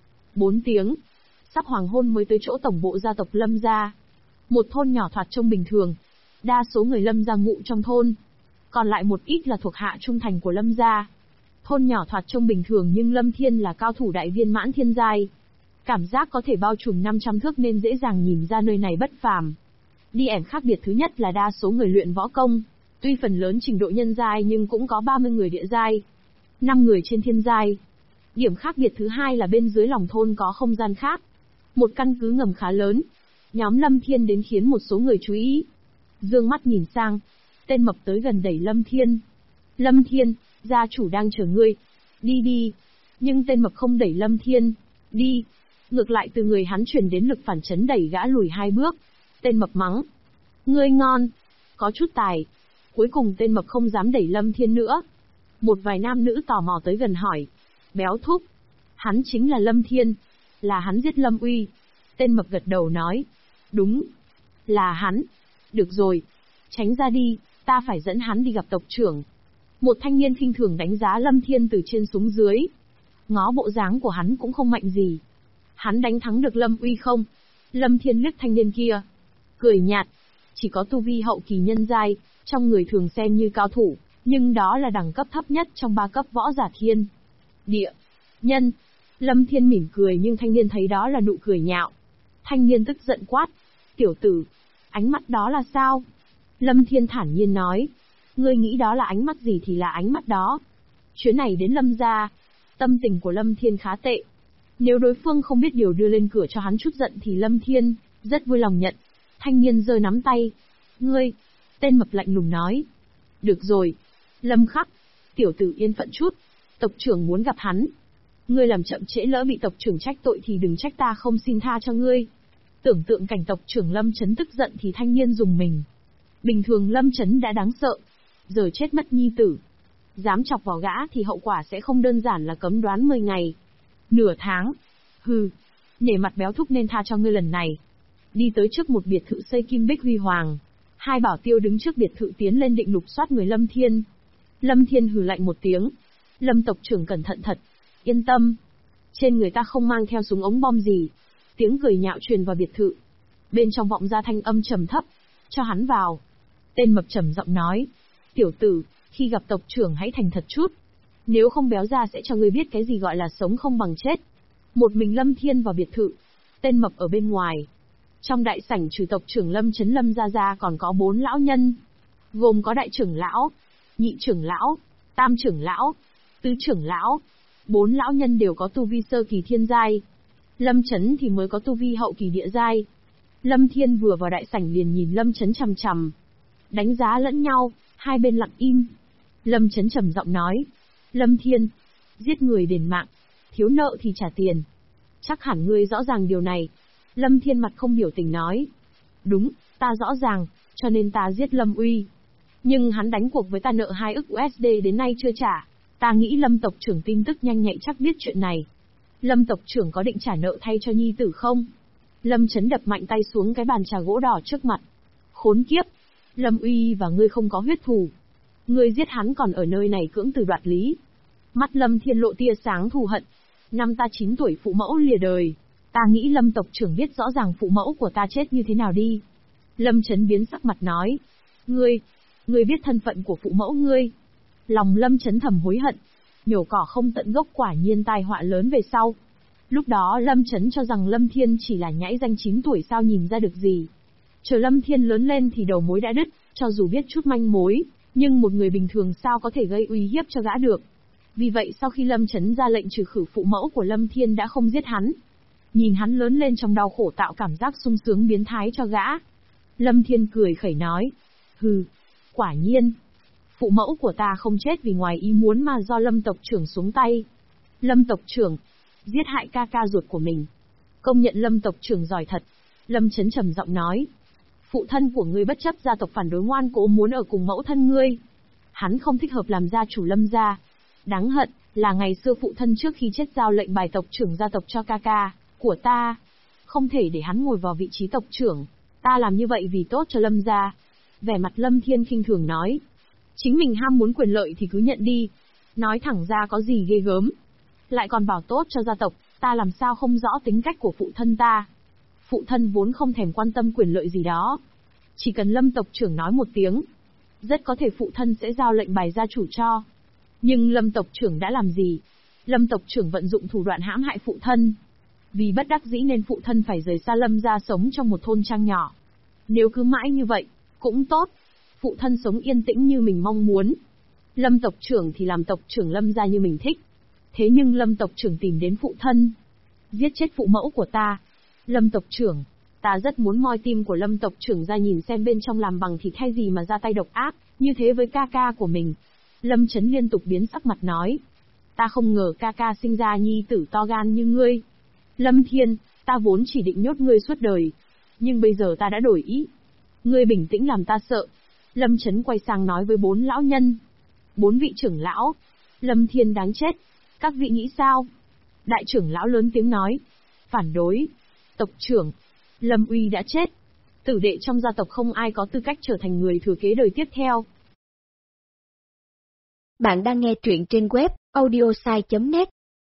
4 tiếng. Sắp hoàng hôn mới tới chỗ tổng bộ gia tộc Lâm gia. Một thôn nhỏ thoạt trông bình thường. Đa số người Lâm gia ngụ trong thôn. Còn lại một ít là thuộc hạ trung thành của Lâm gia. Thôn nhỏ thoạt trông bình thường nhưng Lâm Thiên là cao thủ đại viên mãn thiên giai. Cảm giác có thể bao trùm 500 thước nên dễ dàng nhìn ra nơi này bất phàm. Điểm khác biệt thứ nhất là đa số người luyện võ công. Tuy phần lớn trình độ nhân giai nhưng cũng có 30 người địa giai, 5 người trên thiên giai. Điểm khác biệt thứ hai là bên dưới lòng thôn có không gian khác. Một căn cứ ngầm khá lớn. Nhóm Lâm Thiên đến khiến một số người chú ý. Dương mắt nhìn sang. Tên mập tới gần đẩy Lâm Thiên. Lâm Thiên, gia chủ đang chờ ngươi. Đi đi. Nhưng tên mập không đẩy Lâm Thiên. Đi. Ngược lại từ người hắn truyền đến lực phản chấn đẩy gã lùi 2 bước. Tên mập mắng. Ngươi ngon. Có chút tài. Cuối cùng tên mập không dám đẩy Lâm Thiên nữa. Một vài nam nữ tò mò tới gần hỏi. Béo thúc. Hắn chính là Lâm Thiên. Là hắn giết Lâm Uy. Tên mập gật đầu nói. Đúng. Là hắn. Được rồi. Tránh ra đi, ta phải dẫn hắn đi gặp tộc trưởng. Một thanh niên khinh thường đánh giá Lâm Thiên từ trên xuống dưới. Ngó bộ dáng của hắn cũng không mạnh gì. Hắn đánh thắng được Lâm Uy không? Lâm Thiên liếc thanh niên kia. Cười nhạt. Chỉ có tu vi hậu kỳ nhân giai, trong người thường xem như cao thủ, nhưng đó là đẳng cấp thấp nhất trong 3 cấp võ giả thiên. Địa. Nhân. Lâm Thiên mỉm cười nhưng thanh niên thấy đó là nụ cười nhạo. Thanh niên tức giận quát. Tiểu tử. Ánh mắt đó là sao? Lâm Thiên thản nhiên nói. Ngươi nghĩ đó là ánh mắt gì thì là ánh mắt đó. Chuyến này đến Lâm gia. Tâm tình của Lâm Thiên khá tệ. Nếu đối phương không biết điều đưa lên cửa cho hắn chút giận thì Lâm Thiên rất vui lòng nhận. Thanh niên giơ nắm tay. Ngươi. Tên mập lạnh lùng nói. Được rồi. Lâm Khắc. Tiểu tử yên phận chút. Tộc trưởng muốn gặp hắn. Ngươi làm chậm trễ lỡ bị tộc trưởng trách tội thì đừng trách ta không xin tha cho ngươi. Tưởng tượng cảnh tộc trưởng Lâm Chấn tức giận thì thanh niên dùng mình. Bình thường Lâm Chấn đã đáng sợ. Giờ chết mất nhi tử. Dám chọc vào gã thì hậu quả sẽ không đơn giản là cấm đoán 10 ngày. Nửa tháng. Hừ. Nể mặt béo thúc nên tha cho ngươi lần này. Đi tới trước một biệt thự xây kim bích huy hoàng. 2 bảo tiêu đứng trước biệt thự tiến lên định lục soát người Lâm Thiên. Lâm Thiên hừ lạnh một tiếng. Lâm tộc trưởng cẩn thận thật. Yên tâm. Trên người ta không mang theo súng ống bom gì. Tiếng cười nhạo truyền vào biệt thự. Bên trong vọng ra thanh âm trầm thấp. Cho hắn vào. Tên mập trầm giọng nói. Tiểu tử, khi gặp tộc trưởng hãy thành thật chút. Nếu không béo ra sẽ cho ngươi biết cái gì gọi là sống không bằng chết. Một mình Lâm Thiên vào biệt thự. Tên mập ở bên ngoài. Trong đại sảnh trừ tộc trưởng Lâm Chấn Lâm gia còn có 4 lão nhân. Gồm có đại trưởng lão, nhị trưởng lão, tam trưởng lão, tứ trưởng lão. 4 lão nhân đều có tu vi sơ kỳ thiên giai. Lâm Chấn thì mới có tu vi hậu kỳ địa giai. Lâm Thiên vừa vào đại sảnh liền nhìn Lâm Chấn chằm chằm. Đánh giá lẫn nhau, hai bên lặng im. Lâm Chấn trầm giọng nói. Lâm Thiên, giết người đền mạng, thiếu nợ thì trả tiền. Chắc hẳn ngươi rõ ràng điều này. Lâm Thiên mặt không biểu tình nói. Đúng, ta rõ ràng, cho nên ta giết Lâm Uy. Nhưng hắn đánh cuộc với ta nợ 2 ức USD đến nay chưa trả. Ta nghĩ Lâm tộc trưởng tin tức nhanh nhạy chắc biết chuyện này. Lâm tộc trưởng có định trả nợ thay cho nhi tử không? Lâm Chấn đập mạnh tay xuống cái bàn trà gỗ đỏ trước mặt. Khốn kiếp! Lâm Uy và ngươi không có huyết thù. Ngươi giết hắn còn ở nơi này cưỡng từ đoạt lý. Mắt Lâm Thiên lộ tia sáng thù hận. Năm ta 9 tuổi phụ mẫu lìa đời. Ta nghĩ Lâm tộc trưởng biết rõ ràng phụ mẫu của ta chết như thế nào đi. Lâm Chấn biến sắc mặt nói. Ngươi biết thân phận của phụ mẫu ngươi. Lòng Lâm Chấn thầm hối hận. Nhổ cỏ không tận gốc quả nhiên tai họa lớn về sau. Lúc đó Lâm Chấn cho rằng Lâm Thiên chỉ là nhãi danh 9 tuổi sao nhìn ra được gì. Chờ Lâm Thiên lớn lên thì đầu mối đã đứt, cho dù biết chút manh mối, nhưng một người bình thường sao có thể gây uy hiếp cho gã được. Vì vậy sau khi Lâm Chấn ra lệnh trừ khử phụ mẫu của Lâm Thiên đã không giết hắn. Nhìn hắn lớn lên trong đau khổ tạo cảm giác sung sướng biến thái cho gã. Lâm Thiên cười khẩy nói. Hừ, quả nhiên. Phụ mẫu của ta không chết vì ngoài ý muốn mà do Lâm tộc trưởng xuống tay. Lâm tộc trưởng, giết hại ca ca ruột của mình. Công nhận Lâm tộc trưởng giỏi thật. Lâm Chấn trầm giọng nói. Phụ thân của ngươi bất chấp gia tộc phản đối ngoan cố muốn ở cùng mẫu thân ngươi. Hắn không thích hợp làm gia chủ Lâm gia. Đáng hận, là ngày xưa phụ thân trước khi chết giao lệnh bài tộc trưởng gia tộc cho ca ca của ta. Không thể để hắn ngồi vào vị trí tộc trưởng. Ta làm như vậy vì tốt cho Lâm gia. Vẻ mặt Lâm Thiên khinh thường nói. Chính mình ham muốn quyền lợi thì cứ nhận đi. Nói thẳng ra có gì ghê gớm. Lại còn bảo tốt cho gia tộc, ta làm sao không rõ tính cách của phụ thân ta. Phụ thân vốn không thèm quan tâm quyền lợi gì đó. Chỉ cần Lâm tộc trưởng nói một tiếng, rất có thể phụ thân sẽ giao lệnh bài gia chủ cho. Nhưng Lâm tộc trưởng đã làm gì? Lâm tộc trưởng vận dụng thủ đoạn hãm hại phụ thân. Vì bất đắc dĩ nên phụ thân phải rời xa Lâm gia sống trong một thôn trang nhỏ. Nếu cứ mãi như vậy, cũng tốt. Phụ thân sống yên tĩnh như mình mong muốn. Lâm tộc trưởng thì làm tộc trưởng Lâm gia như mình thích. Thế nhưng Lâm tộc trưởng tìm đến phụ thân, giết chết phụ mẫu của ta. Lâm tộc trưởng, ta rất muốn moi tim của Lâm tộc trưởng ra nhìn xem bên trong làm bằng thịt hay gì mà ra tay độc ác, như thế với ca ca của mình. Lâm Chấn liên tục biến sắc mặt nói. Ta không ngờ ca ca sinh ra nhi tử to gan như ngươi. Lâm Thiên, ta vốn chỉ định nhốt ngươi suốt đời. Nhưng bây giờ ta đã đổi ý. Ngươi bình tĩnh làm ta sợ. Lâm Chấn quay sang nói với 4 lão nhân. 4 vị trưởng lão. Lâm Thiên đáng chết. Các vị nghĩ sao? Đại trưởng lão lớn tiếng nói. Phản đối. Tộc trưởng. Lâm Uy đã chết. Tử đệ trong gia tộc không ai có tư cách trở thành người thừa kế đời tiếp theo. Bạn đang nghe truyện trên web audiosai.net.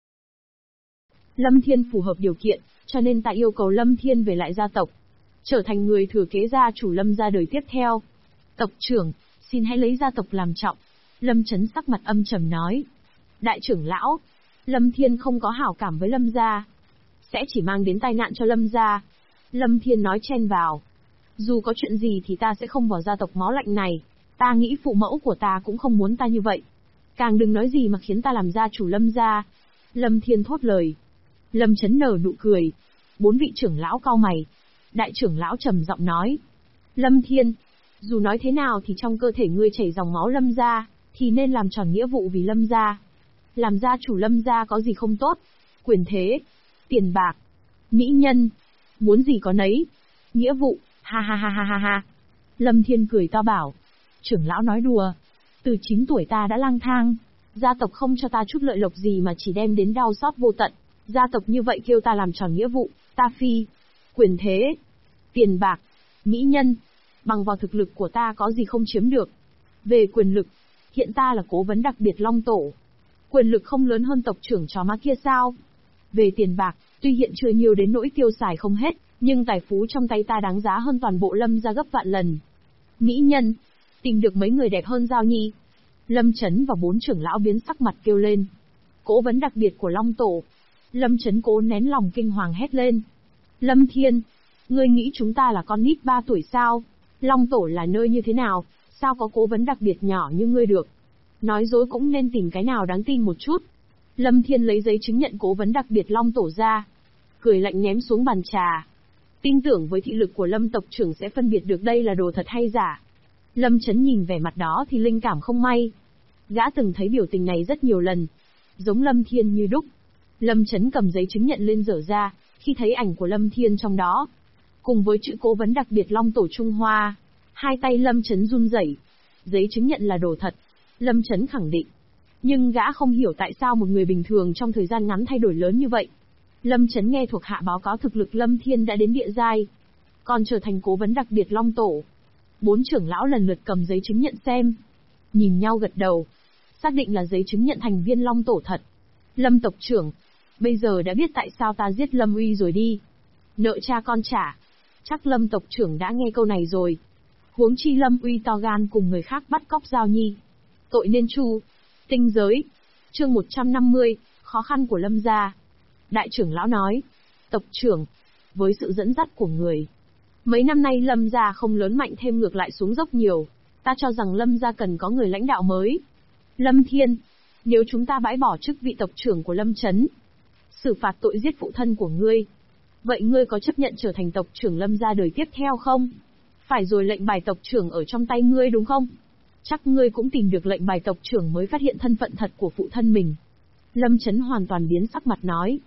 Lâm Thiên phù hợp điều kiện, cho nên ta yêu cầu Lâm Thiên về lại gia tộc, trở thành người thừa kế gia chủ Lâm gia đời tiếp theo. Tộc trưởng, xin hãy lấy gia tộc làm trọng. Lâm Chấn sắc mặt âm trầm nói. Đại trưởng lão, Lâm Thiên không có hảo cảm với Lâm gia, sẽ chỉ mang đến tai nạn cho Lâm gia. Lâm Thiên nói chen vào. Dù có chuyện gì thì ta sẽ không vào gia tộc máu lạnh này. Ta nghĩ phụ mẫu của ta cũng không muốn ta như vậy. Càng đừng nói gì mà khiến ta làm gia chủ Lâm gia. Lâm Thiên thốt lời. Lâm Chấn nở nụ cười. 4 vị trưởng lão cau mày. Đại trưởng lão trầm giọng nói. Lâm Thiên, dù nói thế nào thì trong cơ thể ngươi chảy dòng máu Lâm gia, thì nên làm tròn nghĩa vụ vì Lâm gia. Làm gia chủ Lâm gia có gì không tốt? Quyền thế, tiền bạc, mỹ nhân, muốn gì có nấy. Nghĩa vụ, ha ha ha ha ha ha. Lâm Thiên cười to bảo. Trưởng lão nói đùa. Từ 9 tuổi ta đã lang thang. Gia tộc không cho ta chút lợi lộc gì mà chỉ đem đến đau xót vô tận. Gia tộc như vậy kêu ta làm tròn nghĩa vụ, ta phi. Quyền thế, tiền bạc, mỹ nhân, bằng vào thực lực của ta có gì không chiếm được. Về quyền lực, hiện ta là cố vấn đặc biệt Long Tổ. Quyền lực không lớn hơn tộc trưởng chó má kia sao? Về tiền bạc, tuy hiện chưa nhiều đến nỗi tiêu xài không hết, nhưng tài phú trong tay ta đáng giá hơn toàn bộ Lâm gia gấp vạn lần. Mỹ nhân, tìm được mấy người đẹp hơn Giao Nhi. Lâm Chấn và 4 trưởng lão biến sắc mặt kêu lên. Cố vấn đặc biệt của Long Tổ. Lâm Chấn cố nén lòng kinh hoàng hét lên. Lâm Thiên, ngươi nghĩ chúng ta là con nít 3 tuổi sao? Long Tổ là nơi như thế nào, sao có cố vấn đặc biệt nhỏ như ngươi được? Nói dối cũng nên tìm cái nào đáng tin một chút. Lâm Thiên lấy giấy chứng nhận cố vấn đặc biệt Long Tổ ra, cười lạnh ném xuống bàn trà. Tin tưởng với thị lực của Lâm tộc trưởng sẽ phân biệt được đây là đồ thật hay giả. Lâm Chấn nhìn vẻ mặt đó thì linh cảm không may. Gã từng thấy biểu tình này rất nhiều lần, giống Lâm Thiên như đúc. Lâm Chấn cầm giấy chứng nhận lên dở ra, khi thấy ảnh của Lâm Thiên trong đó, cùng với chữ cố vấn đặc biệt Long Tổ Trung Hoa, hai tay Lâm Chấn run rẩy. Giấy chứng nhận là đồ thật, Lâm Chấn khẳng định. Nhưng gã không hiểu tại sao một người bình thường trong thời gian ngắn thay đổi lớn như vậy. Lâm Chấn nghe thuộc hạ báo cáo thực lực Lâm Thiên đã đến địa giai, còn trở thành cố vấn đặc biệt Long Tổ. 4 trưởng lão lần lượt cầm giấy chứng nhận xem, nhìn nhau gật đầu, xác định là giấy chứng nhận thành viên Long Tổ thật. Lâm tộc trưởng, bây giờ đã biết tại sao ta giết Lâm Uy rồi đi. Nợ cha con trả. Chắc Lâm tộc trưởng đã nghe câu này rồi. Huống chi Lâm Uy to gan cùng người khác bắt cóc Giao Nhi. Tội nên tru. Tinh giới. Chương 150, khó khăn của Lâm gia. Đại trưởng lão nói. Tộc trưởng, với sự dẫn dắt của người, mấy năm nay Lâm gia không lớn mạnh thêm ngược lại xuống dốc nhiều. Ta cho rằng Lâm gia cần có người lãnh đạo mới. Lâm Thiên, nếu chúng ta bãi bỏ chức vị tộc trưởng của Lâm Chấn, xử phạt tội giết phụ thân của ngươi, vậy ngươi có chấp nhận trở thành tộc trưởng Lâm gia đời tiếp theo không? Phải rồi, lệnh bài tộc trưởng ở trong tay ngươi đúng không? Chắc ngươi cũng tìm được lệnh bài tộc trưởng mới phát hiện thân phận thật của phụ thân mình. Lâm Chấn hoàn toàn biến sắc mặt nói.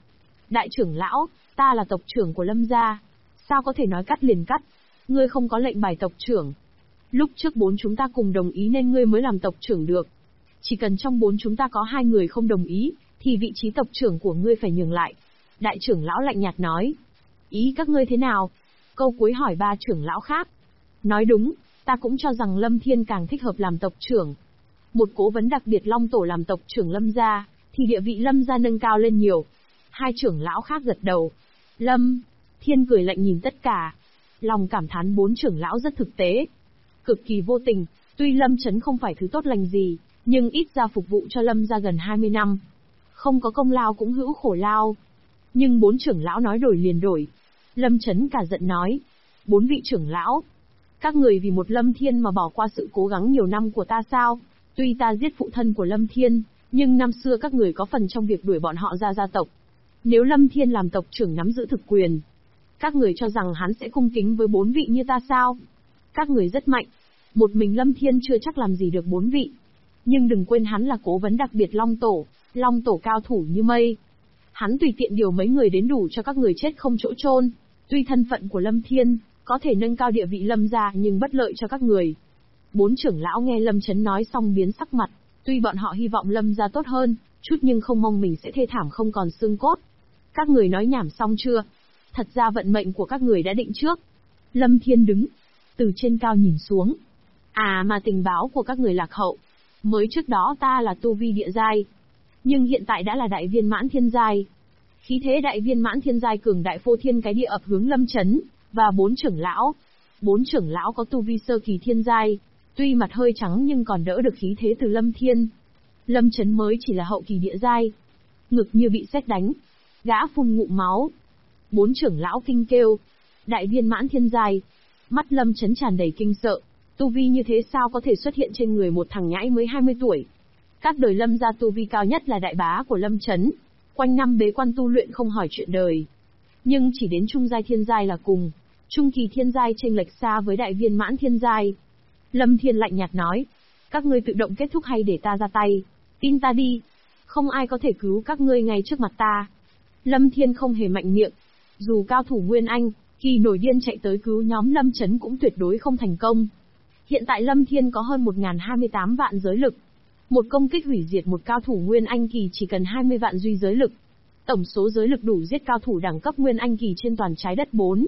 Đại trưởng lão, ta là tộc trưởng của Lâm gia. Sao có thể nói cắt liền cắt? Ngươi không có lệnh bài tộc trưởng. Lúc trước bốn chúng ta cùng đồng ý nên ngươi mới làm tộc trưởng được. Chỉ cần trong bốn chúng ta có 2 người không đồng ý, thì vị trí tộc trưởng của ngươi phải nhường lại. Đại trưởng lão lạnh nhạt nói. Ý các ngươi thế nào? Câu cuối hỏi 3 trưởng lão khác. Nói đúng, ta cũng cho rằng Lâm Thiên càng thích hợp làm tộc trưởng. Một cố vấn đặc biệt Long Tổ làm tộc trưởng Lâm gia, thì địa vị Lâm gia nâng cao lên nhiều. 2 trưởng lão khác gật đầu. Lâm Thiên cười lạnh nhìn tất cả. Lòng cảm thán 4 trưởng lão rất thực tế. Cực kỳ vô tình, tuy Lâm Chấn không phải thứ tốt lành gì, nhưng ít ra phục vụ cho Lâm gia gần 20 năm. Không có công lao cũng hữu khổ lao. Nhưng 4 trưởng lão nói đổi liền đổi. Lâm Chấn cả giận nói. 4 vị trưởng lão, các người vì một Lâm Thiên mà bỏ qua sự cố gắng nhiều năm của ta sao? Tuy ta giết phụ thân của Lâm Thiên, nhưng năm xưa các người có phần trong việc đuổi bọn họ ra gia tộc. Nếu Lâm Thiên làm tộc trưởng nắm giữ thực quyền, các người cho rằng hắn sẽ cung kính với 4 vị như ta sao? Các người rất mạnh. Một mình Lâm Thiên chưa chắc làm gì được 4 vị. Nhưng đừng quên hắn là cố vấn đặc biệt Long Tổ cao thủ như mây. Hắn tùy tiện điều mấy người đến đủ cho các người chết không chỗ chôn. Tuy thân phận của Lâm Thiên có thể nâng cao địa vị Lâm gia nhưng bất lợi cho các người. 4 trưởng lão nghe Lâm Chấn nói xong biến sắc mặt, tuy bọn họ hy vọng Lâm gia tốt hơn, chút nhưng không mong mình sẽ thê thảm không còn xương cốt. Các người nói nhảm xong chưa? Thật ra vận mệnh của các người đã định trước. Lâm Thiên đứng từ trên cao nhìn xuống. À mà tình báo của các người lạc hậu. Mới trước đó ta là tu vi địa giai, nhưng hiện tại đã là đại viên mãn thiên giai. Khí thế đại viên mãn thiên giai cường đại phô thiên cái địa ập hướng Lâm Chấn và 4 trưởng lão. 4 trưởng lão có tu vi sơ kỳ thiên giai, tuy mặt hơi trắng nhưng còn đỡ được khí thế từ Lâm Thiên. Lâm Chấn mới chỉ là hậu kỳ địa giai. Ngực như bị sét đánh, gã phun ngụm máu. 4 trưởng lão kinh kêu. Đại viên mãn thiên giai. Mắt Lâm Chấn tràn đầy kinh sợ. Tu vi như thế sao có thể xuất hiện trên người một thằng nhãi mới 20 tuổi. Các đời Lâm gia tu vi cao nhất là đại bá của Lâm Chấn. Quanh năm bế quan tu luyện không hỏi chuyện đời. Nhưng chỉ đến trung giai thiên giai là cùng. Trung kỳ thiên giai chênh lệch xa với đại viên mãn thiên giai. Lâm Thiên lạnh nhạt nói. Các ngươi tự động kết thúc hay để ta ra tay? Tin ta đi. Không ai có thể cứu các ngươi ngay trước mặt ta. Lâm Thiên không hề mạnh miệng. Dù cao thủ Nguyên Anh, kỳ nổi điên chạy tới cứu nhóm Lâm Chấn cũng tuyệt đối không thành công. Hiện tại Lâm Thiên có hơn 1028 vạn giới lực. Một công kích hủy diệt một cao thủ Nguyên Anh kỳ chỉ cần 20 vạn duy giới lực. Tổng số giới lực đủ giết cao thủ đẳng cấp Nguyên Anh kỳ trên toàn trái đất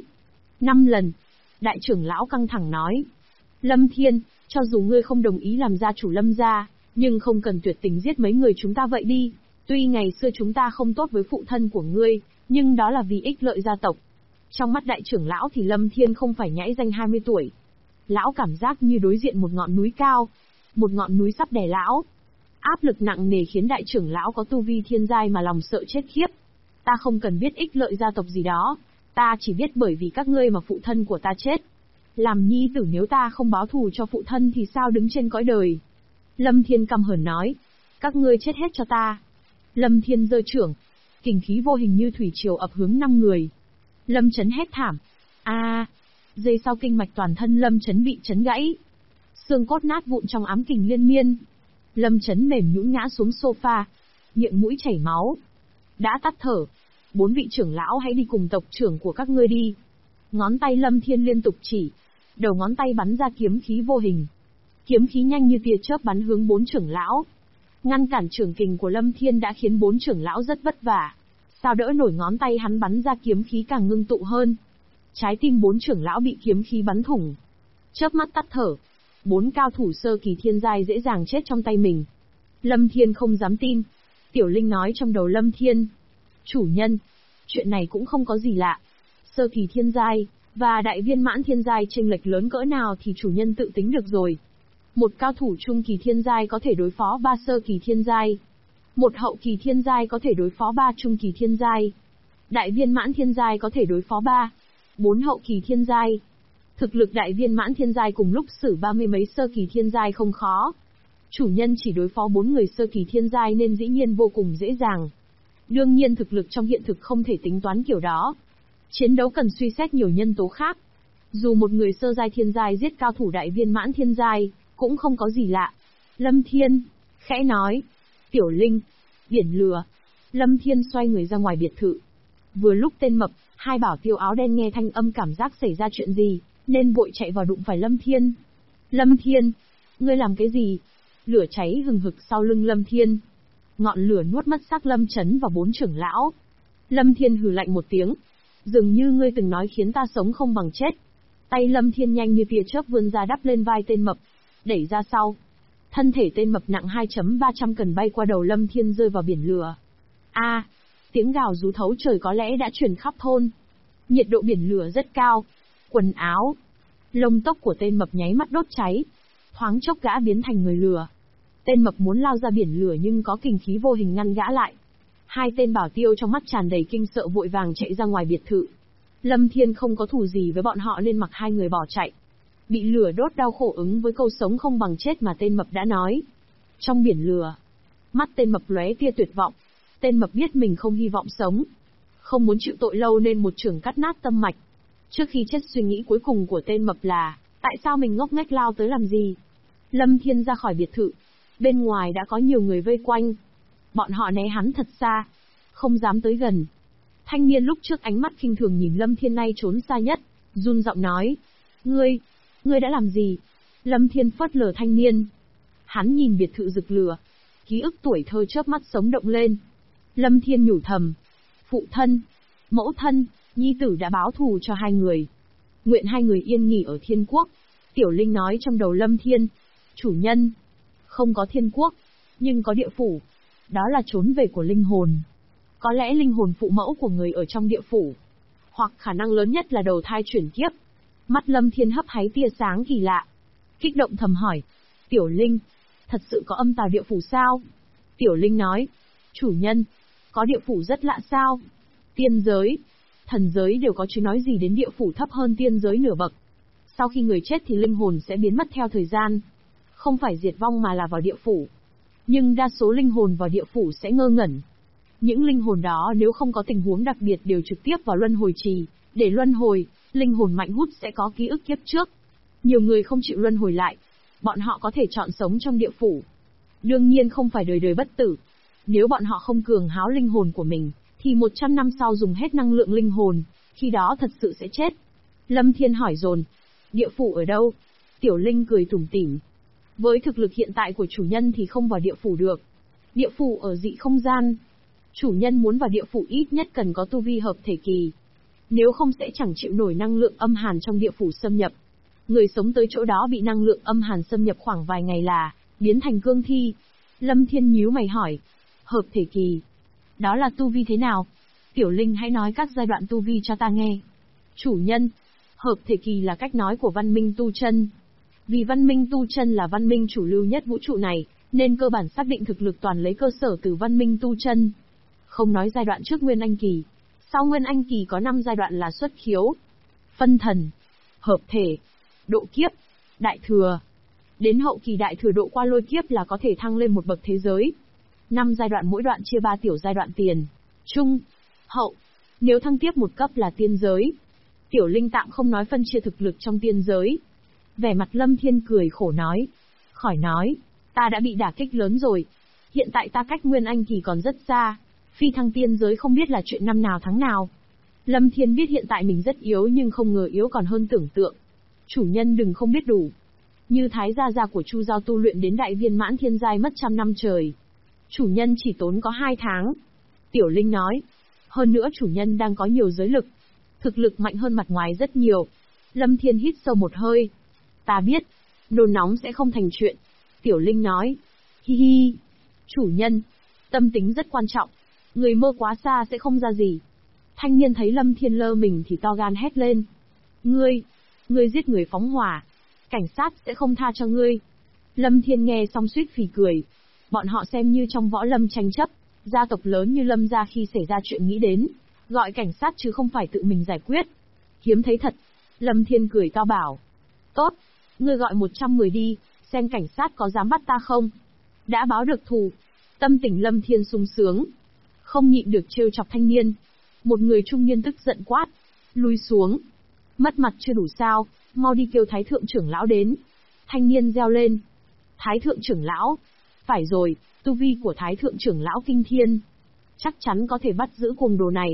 4-5 lần. Đại trưởng lão căng thẳng nói. Lâm Thiên, cho dù ngươi không đồng ý làm gia chủ Lâm gia, nhưng không cần tuyệt tình giết mấy người chúng ta vậy đi. Tuy ngày xưa chúng ta không tốt với phụ thân của ngươi, nhưng đó là vì ích lợi gia tộc. Trong mắt đại trưởng lão thì Lâm Thiên không phải nhãi danh 20 tuổi. Lão cảm giác như đối diện một ngọn núi cao. Một ngọn núi sắp đè lão. Áp lực nặng nề khiến đại trưởng lão có tu vi thiên giai mà lòng sợ chết khiếp. Ta không cần biết ích lợi gia tộc gì đó. Ta chỉ biết bởi vì các ngươi mà phụ thân của ta chết. Làm nhi tử nếu ta không báo thù cho phụ thân thì sao đứng trên cõi đời. Lâm Thiên căm hờn nói. Các ngươi chết hết cho ta. Lâm Thiên giơ trưởng. Kình khí vô hình như thủy triều ập hướng 5 người. Lâm Chấn hét thảm. Giây sau kinh mạch toàn thân Lâm Chấn bị chấn gãy. Xương cốt nát vụn trong ám kình liên miên. Lâm Chấn mềm nhũn ngã xuống sofa. Miệng mũi chảy máu. Đã tắt thở. 4 vị trưởng lão hãy đi cùng tộc trưởng của các ngươi đi. Ngón tay Lâm Thiên liên tục chỉ. Đầu ngón tay bắn ra kiếm khí vô hình. Kiếm khí nhanh như tia chớp bắn hướng 4 trưởng lão. Ngăn cản trưởng kình của Lâm Thiên đã khiến 4 trưởng lão rất vất vả. Sao đỡ nổi ngón tay hắn bắn ra kiếm khí càng ngưng tụ hơn. Trái tim 4 trưởng lão bị kiếm khí bắn thủng. Chớp mắt tắt thở. 4 cao thủ sơ kỳ thiên giai dễ dàng chết trong tay mình. Lâm Thiên không dám tin. Tiểu Linh nói trong đầu Lâm Thiên. Chủ nhân, chuyện này cũng không có gì lạ. Sơ kỳ thiên giai và đại viên mãn thiên giai chênh lệch lớn cỡ nào thì chủ nhân tự tính được rồi. Một cao thủ trung kỳ thiên giai có thể đối phó 3 sơ kỳ thiên giai. Một hậu kỳ thiên giai có thể đối phó 3 trung kỳ thiên giai. Đại viên mãn thiên giai có thể đối phó 4 hậu kỳ thiên giai. Thực lực đại viên mãn thiên giai cùng lúc xử 30 mấy sơ kỳ thiên giai không khó. Chủ nhân chỉ đối phó 4 người sơ kỳ thiên giai nên dĩ nhiên vô cùng dễ dàng. Đương nhiên thực lực trong hiện thực không thể tính toán kiểu đó. Chiến đấu cần suy xét nhiều nhân tố khác. Dù một người sơ giai thiên giai giết cao thủ đại viên mãn thiên giai, cũng không có gì lạ. Lâm Thiên, khẽ nói. Tiểu Linh, biển lừa. Lâm Thiên xoay người ra ngoài biệt thự. Vừa lúc tên mập, hai bảo tiêu áo đen nghe thanh âm cảm giác xảy ra chuyện gì, nên vội chạy vào đụng phải Lâm Thiên. Lâm Thiên, ngươi làm cái gì? Lửa cháy hừng hực sau lưng Lâm Thiên. Ngọn lửa nuốt mất xác Lâm Chấn và 4 trưởng lão. Lâm Thiên hừ lạnh một tiếng. Dường như ngươi từng nói khiến ta sống không bằng chết. Tay Lâm Thiên nhanh như tia chớp vươn ra đắp lên vai tên mập, đẩy ra sau. Thân thể tên mập nặng 2.300 cân bay qua đầu Lâm Thiên rơi vào biển lửa. A, tiếng gào rú thấu trời có lẽ đã truyền khắp thôn. Nhiệt độ biển lửa rất cao. Quần áo, lông tóc của tên mập nháy mắt đốt cháy. Thoáng chốc gã biến thành người lửa. Tên mập muốn lao ra biển lửa nhưng có kình khí vô hình ngăn gã lại. Hai tên bảo tiêu trong mắt tràn đầy kinh sợ vội vàng chạy ra ngoài biệt thự. Lâm Thiên không có thù gì với bọn họ nên mặc hai người bỏ chạy. Bị lửa đốt đau khổ ứng với câu sống không bằng chết mà tên mập đã nói. Trong biển lửa, mắt tên mập lóe tia tuyệt vọng. Tên mập biết mình không hy vọng sống. Không muốn chịu tội lâu nên một chưởng cắt nát tâm mạch. Trước khi chết suy nghĩ cuối cùng của tên mập là, tại sao mình ngốc nghếch lao tới làm gì? Lâm Thiên ra khỏi biệt thự. Bên ngoài đã có nhiều người vây quanh. Bọn họ né hắn thật xa, không dám tới gần. Thanh niên lúc trước ánh mắt khinh thường nhìn Lâm Thiên nay trốn xa nhất, run giọng nói. Ngươi đã làm gì? Lâm Thiên phớt lờ thanh niên. Hắn nhìn biệt thự rực lửa. Ký ức tuổi thơ chớp mắt sống động lên. Lâm Thiên nhủ thầm. Phụ thân, mẫu thân, nhi tử đã báo thù cho hai người. Nguyện hai người yên nghỉ ở thiên quốc. Tiểu Linh nói trong đầu Lâm Thiên. Chủ nhân, không có thiên quốc, nhưng có địa phủ. Đó là trốn về của linh hồn. Có lẽ linh hồn phụ mẫu của người ở trong địa phủ. Hoặc khả năng lớn nhất là đầu thai chuyển kiếp. Mắt Lâm Thiên hấp háy tia sáng kỳ lạ. Kích động thầm hỏi. Tiểu Linh, thật sự có âm tào địa phủ sao? Tiểu Linh nói. Chủ nhân, có địa phủ rất lạ sao? Tiên giới, thần giới đều có chứ nói gì đến địa phủ thấp hơn tiên giới nửa bậc. Sau khi người chết thì linh hồn sẽ biến mất theo thời gian. Không phải diệt vong mà là vào địa phủ. Nhưng đa số linh hồn vào địa phủ sẽ ngơ ngẩn. Những linh hồn đó nếu không có tình huống đặc biệt đều trực tiếp vào luân hồi trì. Để luân hồi, linh hồn mạnh hút sẽ có ký ức kiếp trước. Nhiều người không chịu luân hồi lại. Bọn họ có thể chọn sống trong địa phủ. Đương nhiên không phải đời đời bất tử. Nếu bọn họ không cường háo linh hồn của mình, thì 100 năm sau dùng hết năng lượng linh hồn, khi đó thật sự sẽ chết. Lâm Thiên hỏi dồn. Địa phủ ở đâu? Tiểu Linh cười tủm tỉm. Với thực lực hiện tại của chủ nhân thì không vào địa phủ được. Địa phủ ở dị không gian. Chủ nhân muốn vào địa phủ ít nhất cần có tu vi hợp thể kỳ. Nếu không sẽ chẳng chịu nổi năng lượng âm hàn trong địa phủ xâm nhập. Người sống tới chỗ đó bị năng lượng âm hàn xâm nhập khoảng vài ngày là biến thành cương thi. Lâm Thiên nhíu mày hỏi. Hợp thể kỳ. Đó là tu vi thế nào? Tiểu Linh hãy nói các giai đoạn tu vi cho ta nghe. Chủ nhân, hợp thể kỳ là cách nói của văn minh tu chân. Vì văn minh tu chân là văn minh chủ lưu nhất vũ trụ này, nên cơ bản xác định thực lực toàn lấy cơ sở từ văn minh tu chân. Không nói giai đoạn trước Nguyên Anh kỳ. Sau Nguyên Anh kỳ có 5 giai đoạn là xuất khiếu, phân thần, hợp thể, độ kiếp, đại thừa. Đến hậu kỳ đại thừa độ qua lôi kiếp là có thể thăng lên một bậc thế giới. 5 giai đoạn mỗi đoạn chia 3 tiểu giai đoạn tiền, trung, hậu. Nếu thăng tiếp một cấp là tiên giới. Tiểu Linh tạm không nói phân chia thực lực trong tiên giới. Vẻ mặt Lâm Thiên cười khổ nói. Khỏi nói, ta đã bị đả kích lớn rồi. Hiện tại ta cách Nguyên Anh kỳ còn rất xa. Phi thăng tiên giới không biết là chuyện năm nào tháng nào. Lâm Thiên biết hiện tại mình rất yếu nhưng không ngờ yếu còn hơn tưởng tượng. Chủ nhân đừng không biết đủ. Như Thái Gia Gia của Chu Giao tu luyện đến đại viên mãn thiên giai mất 100 năm trời. Chủ nhân chỉ tốn có 2 tháng. Tiểu Linh nói. Hơn nữa chủ nhân đang có nhiều giới lực. Thực lực mạnh hơn mặt ngoài rất nhiều. Lâm Thiên hít sâu một hơi. Ta biết. Nôn nóng sẽ không thành chuyện. Tiểu Linh nói. Hi hi. Chủ nhân. Tâm tính rất quan trọng. Người mơ quá xa sẽ không ra gì. Thanh niên thấy Lâm Thiên lơ mình thì to gan hét lên. Ngươi giết người phóng hỏa. Cảnh sát sẽ không tha cho ngươi. Lâm Thiên nghe xong suýt phì cười. Bọn họ xem như trong võ lâm tranh chấp, gia tộc lớn như Lâm gia khi xảy ra chuyện nghĩ đến, gọi cảnh sát chứ không phải tự mình giải quyết. Hiếm thấy thật. Lâm Thiên cười to bảo. Tốt, ngươi gọi 100 người đi, xem cảnh sát có dám bắt ta không. Đã báo được thù. Tâm tình Lâm Thiên sung sướng. Không nhịn được trêu chọc thanh niên. Một người trung niên tức giận quát. Lui xuống. Mất mặt chưa đủ sao, mau đi kêu Thái thượng trưởng lão đến. Thanh niên reo lên. Thái thượng trưởng lão. Phải rồi, tu vi của Thái thượng trưởng lão kinh thiên. Chắc chắn có thể bắt giữ cuồng đồ này.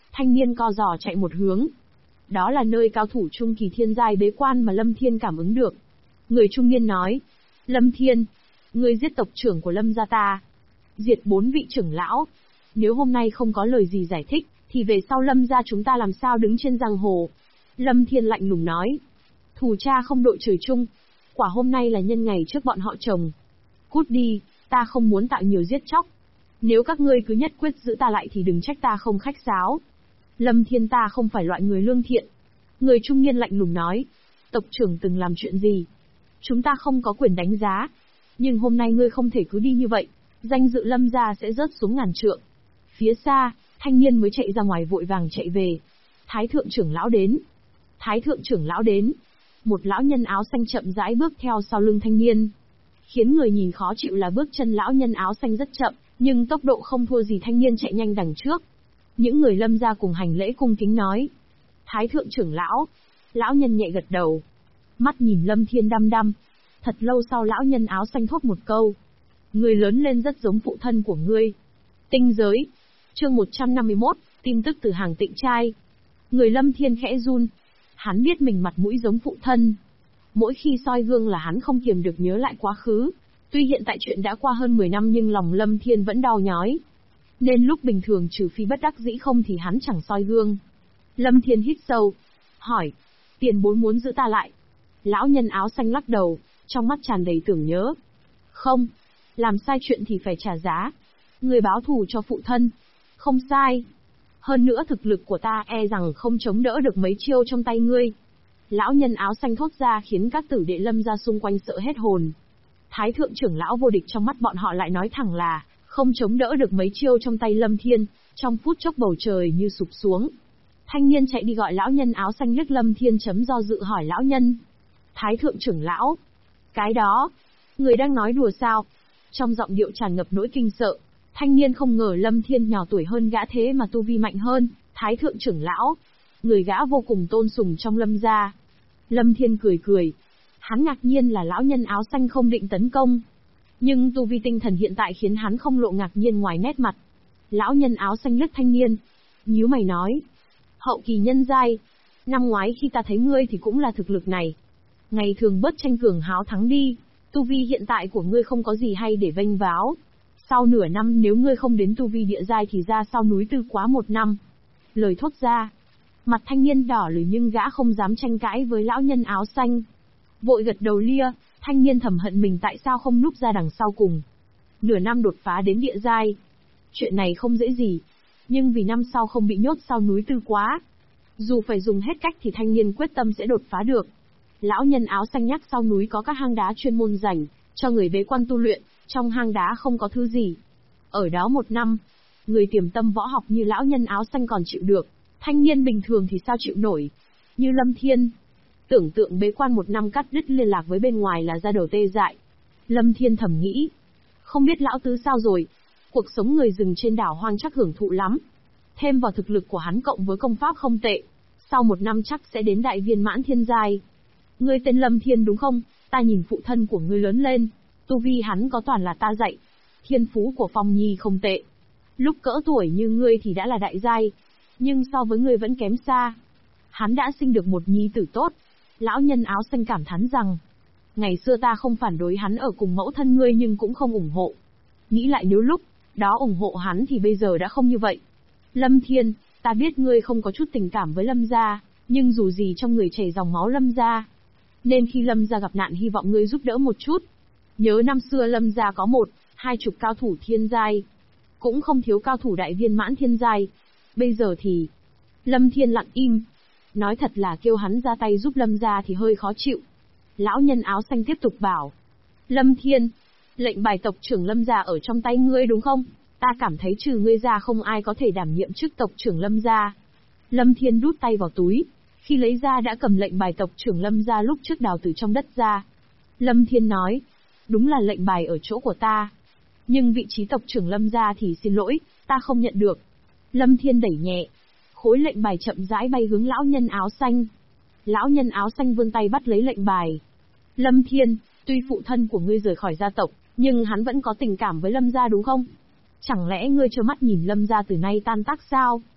Thanh niên co giò chạy một hướng. Đó là nơi cao thủ trung kỳ thiên giai bế quan mà Lâm Thiên cảm ứng được. Người trung niên nói, Lâm Thiên, ngươi giết tộc trưởng của Lâm gia ta, diệt 4 vị trưởng lão. Nếu hôm nay không có lời gì giải thích, thì về sau Lâm gia chúng ta làm sao đứng trên giang hồ? Lâm Thiên lạnh lùng nói, thù cha không đội trời chung, quả hôm nay là nhân ngày trước bọn họ chồng. Cút đi, ta không muốn tạo nhiều giết chóc. Nếu các ngươi cứ nhất quyết giữ ta lại thì đừng trách ta không khách sáo. Lâm Thiên ta không phải loại người lương thiện. Người trung niên lạnh lùng nói, tộc trưởng từng làm chuyện gì? Chúng ta không có quyền đánh giá. Nhưng hôm nay ngươi không thể cứ đi như vậy, danh dự Lâm gia sẽ rớt xuống ngàn trượng. Phía xa, thanh niên mới chạy ra ngoài vội vàng chạy về. Thái thượng trưởng lão đến. Thái thượng trưởng lão đến. Một lão nhân áo xanh chậm rãi bước theo sau lưng thanh niên. Khiến người nhìn khó chịu là bước chân lão nhân áo xanh rất chậm, nhưng tốc độ không thua gì thanh niên chạy nhanh đằng trước. Những người Lâm gia cùng hành lễ cung kính nói, Thái thượng trưởng lão. Lão nhân nhẹ gật đầu. Mắt nhìn Lâm Thiên đăm đăm. Thật lâu sau lão nhân áo xanh thốt một câu, người lớn lên rất giống phụ thân của ngươi. Tinh giới. Chương 151, tin tức từ hàng Tịnh trai. Người Lâm Thiên khẽ run. Hắn biết mình mặt mũi giống phụ thân. Mỗi khi soi gương là hắn không kiềm được nhớ lại quá khứ. Tuy hiện tại chuyện đã qua hơn 10 năm nhưng lòng Lâm Thiên vẫn đau nhói. Nên lúc bình thường trừ phi bất đắc dĩ không thì hắn chẳng soi gương. Lâm Thiên hít sâu. Hỏi. Tiền bối muốn giữ ta lại? Lão nhân áo xanh lắc đầu, trong mắt tràn đầy tưởng nhớ. Không. Làm sai chuyện thì phải trả giá. Người báo thù cho phụ thân. Không sai. Hơn nữa thực lực của ta e rằng không chống đỡ được mấy chiêu trong tay ngươi. Lão nhân áo xanh thốt ra khiến các tử đệ Lâm gia xung quanh sợ hết hồn. Thái thượng trưởng lão vô địch trong mắt bọn họ lại nói thẳng là không chống đỡ được mấy chiêu trong tay Lâm Thiên. Trong phút chốc bầu trời như sụp xuống. Thanh niên chạy đi gọi lão nhân áo xanh liếc Lâm Thiên chấm do dự hỏi lão nhân. Thái thượng trưởng lão. Cái đó. Người đang nói đùa sao? Trong giọng điệu tràn ngập nỗi kinh sợ. Thanh niên không ngờ Lâm Thiên nhỏ tuổi hơn gã thế mà tu vi mạnh hơn. Thái thượng trưởng lão. Người gã vô cùng tôn sùng trong Lâm gia. Lâm Thiên cười cười. Hắn ngạc nhiên là lão nhân áo xanh không định tấn công. Nhưng tu vi tinh thần hiện tại khiến hắn không lộ ngạc nhiên ngoài nét mặt. Lão nhân áo xanh liếc thanh niên. Nhíu mày nói. Hậu kỳ nhân giai. Năm ngoái khi ta thấy ngươi thì cũng là thực lực này. Ngày thường bớt tranh cường háo thắng đi. Tu vi hiện tại của ngươi không có gì hay để vênh váo. Sau nửa năm nếu ngươi không đến tu vi địa giai thì ra sau núi Tư quá 1 năm. Lời thốt ra. Mặt thanh niên đỏ lử nhưng gã không dám tranh cãi với lão nhân áo xanh. Vội gật đầu lia, thanh niên thầm hận mình tại sao không núp ra đằng sau cùng. Nửa năm đột phá đến địa giai. Chuyện này không dễ gì. Nhưng vì năm sau không bị nhốt sau núi Tư quá. Dù phải dùng hết cách thì thanh niên quyết tâm sẽ đột phá được. Lão nhân áo xanh nhắc sau núi có các hang đá chuyên môn dành cho người bế quan tu luyện, trong hang đá không có thứ gì. Ở đó 1 năm, người tiềm tâm võ học như lão nhân áo xanh còn chịu được, thanh niên bình thường thì sao chịu nổi. Như Lâm Thiên, tưởng tượng bế quan 1 năm cắt đứt liên lạc với bên ngoài là ra đầu tê dại. Lâm Thiên thầm nghĩ, không biết lão tứ sao rồi, cuộc sống người rừng trên đảo hoang chắc hưởng thụ lắm. Thêm vào thực lực của hắn cộng với công pháp không tệ, sau 1 năm chắc sẽ đến đại viên mãn thiên giai. Ngươi tên Lâm Thiên đúng không? Ta nhìn phụ thân của ngươi lớn lên, tu vi hắn có toàn là ta dạy. Thiên phú của Phong Nhi không tệ. Lúc cỡ tuổi như ngươi thì đã là đại giai, nhưng so với ngươi vẫn kém xa. Hắn đã sinh được một nhi tử tốt. Lão nhân áo xanh cảm thán rằng, ngày xưa ta không phản đối hắn ở cùng mẫu thân ngươi nhưng cũng không ủng hộ. Nghĩ lại nếu lúc đó ủng hộ hắn thì bây giờ đã không như vậy. Lâm Thiên, ta biết ngươi không có chút tình cảm với Lâm gia, nhưng dù gì trong người chảy dòng máu Lâm gia. Nên khi Lâm gia gặp nạn hy vọng ngươi giúp đỡ một chút. Nhớ năm xưa Lâm gia có 1-20 cao thủ thiên giai, cũng không thiếu cao thủ đại viên mãn thiên giai. Bây giờ thì... Lâm Thiên lặng im. Nói thật là kêu hắn ra tay giúp Lâm gia thì hơi khó chịu. Lão nhân áo xanh tiếp tục bảo. Lâm Thiên, lệnh bài tộc trưởng Lâm gia ở trong tay ngươi đúng không? Ta cảm thấy trừ ngươi ra không ai có thể đảm nhiệm chức tộc trưởng Lâm gia. Lâm Thiên đút tay vào túi. Khi lấy ra đã cầm lệnh bài tộc trưởng Lâm gia lúc trước đào từ trong đất ra. Lâm Thiên nói. Đúng là lệnh bài ở chỗ của ta. Nhưng vị trí tộc trưởng Lâm gia thì xin lỗi, ta không nhận được. Lâm Thiên đẩy nhẹ. Khối lệnh bài chậm rãi bay hướng lão nhân áo xanh. Lão nhân áo xanh vươn tay bắt lấy lệnh bài. Lâm Thiên, tuy phụ thân của ngươi rời khỏi gia tộc, nhưng hắn vẫn có tình cảm với Lâm gia đúng không? Chẳng lẽ ngươi trơ mắt nhìn Lâm gia từ nay tan tác sao?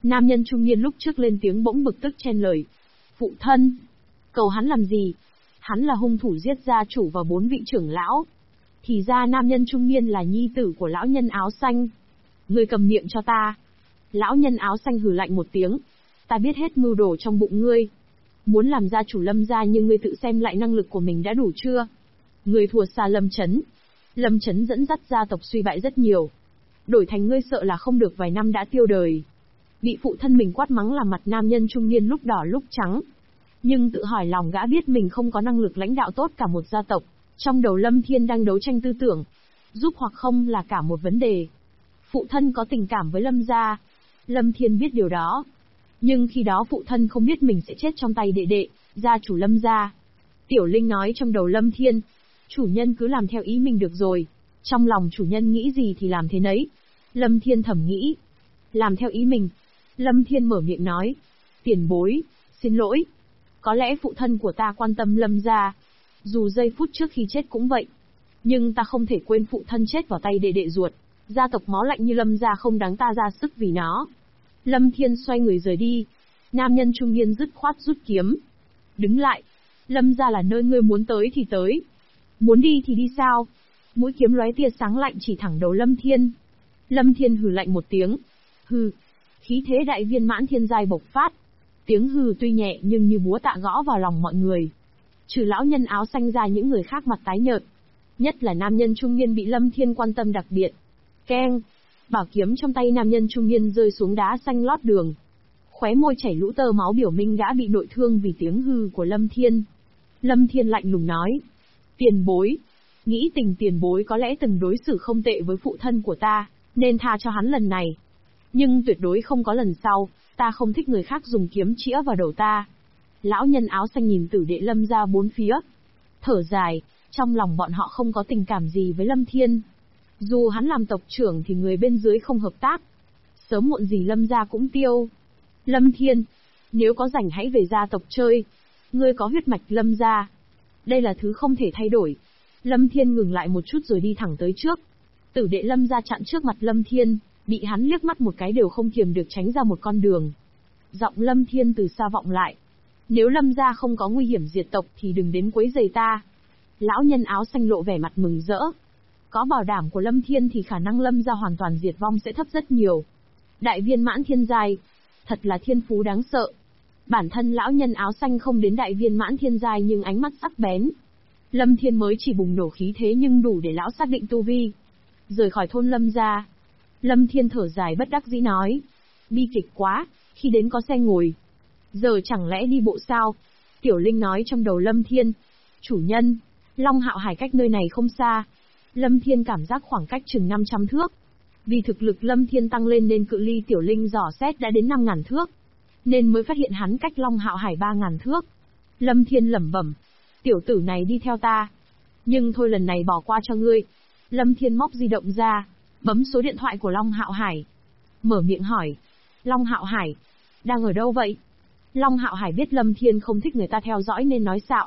Nam nhân trung niên lúc trước lên tiếng bỗng bực tức chen lời. Phụ thân, cầu hắn làm gì? Hắn là hung thủ giết gia chủ và 4 vị trưởng lão. Thì ra nam nhân trung niên là nhi tử của lão nhân áo xanh. Ngươi cầm miệng cho ta. Lão nhân áo xanh hừ lạnh một tiếng. Ta biết hết mưu đồ trong bụng ngươi. Muốn làm gia chủ Lâm gia, nhưng ngươi tự xem lại năng lực của mình đã đủ chưa? Ngươi thua xa Lâm Chấn. Lâm Chấn dẫn dắt gia tộc suy bại rất nhiều. Đổi thành ngươi sợ là không được vài năm đã tiêu đời. Bị phụ thân mình quát mắng làm mặt nam nhân trung niên lúc đỏ lúc trắng. Nhưng tự hỏi lòng gã biết mình không có năng lực lãnh đạo tốt cả một gia tộc. Trong đầu Lâm Thiên đang đấu tranh tư tưởng. Giúp hoặc không là cả một vấn đề. Phụ thân có tình cảm với Lâm gia. Lâm Thiên biết điều đó. Nhưng khi đó phụ thân không biết mình sẽ chết trong tay đệ đệ, gia chủ Lâm gia. Tiểu Linh nói trong đầu Lâm Thiên. Chủ nhân cứ làm theo ý mình được rồi. Trong lòng chủ nhân nghĩ gì thì làm thế nấy. Lâm Thiên thầm nghĩ. Làm theo ý mình. Lâm Thiên mở miệng nói. Tiền bối, xin lỗi. Có lẽ phụ thân của ta quan tâm Lâm gia. Dù giây phút trước khi chết cũng vậy. Nhưng ta không thể quên phụ thân chết vào tay đệ đệ ruột. Gia tộc máu lạnh như Lâm gia không đáng ta ra sức vì nó. Lâm Thiên xoay người rời đi. Nam nhân trung niên dứt khoát rút kiếm. Đứng lại. Lâm gia là nơi ngươi muốn tới thì tới. Muốn đi thì đi sao? Mũi kiếm lóe tia sáng lạnh chỉ thẳng đầu Lâm Thiên. Lâm Thiên hừ lạnh một tiếng. Hừ. Khí thế đại viên mãn thiên giai bộc phát. Tiếng hừ tuy nhẹ nhưng như búa tạ gõ vào lòng mọi người. Trừ lão nhân áo xanh ra, những người khác mặt tái nhợt. Nhất là nam nhân trung niên bị Lâm Thiên quan tâm đặc biệt. Keng. Bảo kiếm trong tay nam nhân trung niên rơi xuống đá xanh lót đường. Khóe môi chảy lũ tơ máu biểu minh gã bị nội thương vì tiếng hừ của Lâm Thiên. Lâm Thiên lạnh lùng nói. Tiền bối. Nghĩ tình tiền bối có lẽ từng đối xử không tệ với phụ thân của ta, nên tha cho hắn lần này. Nhưng tuyệt đối không có lần sau, ta không thích người khác dùng kiếm chĩa vào đầu ta. Lão nhân áo xanh nhìn tử đệ Lâm ra bốn phía. Thở dài, trong lòng bọn họ không có tình cảm gì với Lâm Thiên. Dù hắn làm tộc trưởng thì người bên dưới không hợp tác. Sớm muộn gì Lâm gia cũng tiêu. Lâm Thiên, nếu có rảnh hãy về gia tộc chơi. Ngươi có huyết mạch Lâm gia. Đây là thứ không thể thay đổi. Lâm Thiên ngừng lại một chút rồi đi thẳng tới trước. Tử đệ Lâm gia chặn trước mặt Lâm Thiên, bị hắn liếc mắt một cái đều không kiềm được tránh ra một con đường. Giọng Lâm Thiên từ xa vọng lại. Nếu Lâm gia không có nguy hiểm diệt tộc thì đừng đến quấy rầy ta. Lão nhân áo xanh lộ vẻ mặt mừng rỡ. Có bảo đảm của Lâm Thiên thì khả năng Lâm gia hoàn toàn diệt vong sẽ thấp rất nhiều. Đại viên mãn thiên giai, thật là thiên phú đáng sợ. Bản thân lão nhân áo xanh không đến đại viên mãn thiên giai nhưng ánh mắt sắc bén. Lâm Thiên mới chỉ bùng nổ khí thế nhưng đủ để lão xác định tu vi. Rời khỏi thôn Lâm gia. Lâm Thiên thở dài bất đắc dĩ nói. Bi kịch quá, khi đến có xe ngồi. Giờ chẳng lẽ đi bộ sao? Tiểu Linh nói trong đầu Lâm Thiên. Chủ nhân, Long Hạo Hải cách nơi này không xa. Lâm Thiên cảm giác khoảng cách chừng 500 thước. Vì thực lực Lâm Thiên tăng lên nên cự ly Tiểu Linh dò xét đã đến 5.000 thước. Nên mới phát hiện hắn cách Long Hạo Hải 3.000 thước. Lâm Thiên lẩm bẩm. Tiểu tử này đi theo ta. Nhưng thôi lần này bỏ qua cho ngươi. Lâm Thiên móc di động ra, bấm số điện thoại của Long Hạo Hải. Mở miệng hỏi. Long Hạo Hải, đang ở đâu vậy? Long Hạo Hải biết Lâm Thiên không thích người ta theo dõi nên nói xạo.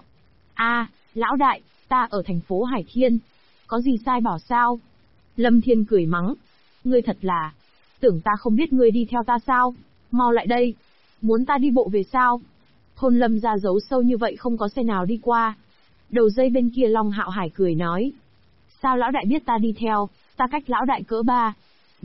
Lão đại, ta ở thành phố Hải Thiên. Có gì sai bảo sao? Lâm Thiên cười mắng. Ngươi thật là, tưởng ta không biết ngươi đi theo ta sao? Mau lại đây. Muốn ta đi bộ về sao? Thôn Lâm ra giấu sâu như vậy không có xe nào đi qua. Đầu dây bên kia Long Hạo Hải cười nói. Sao lão đại biết ta đi theo, ta cách lão đại cỡ 3,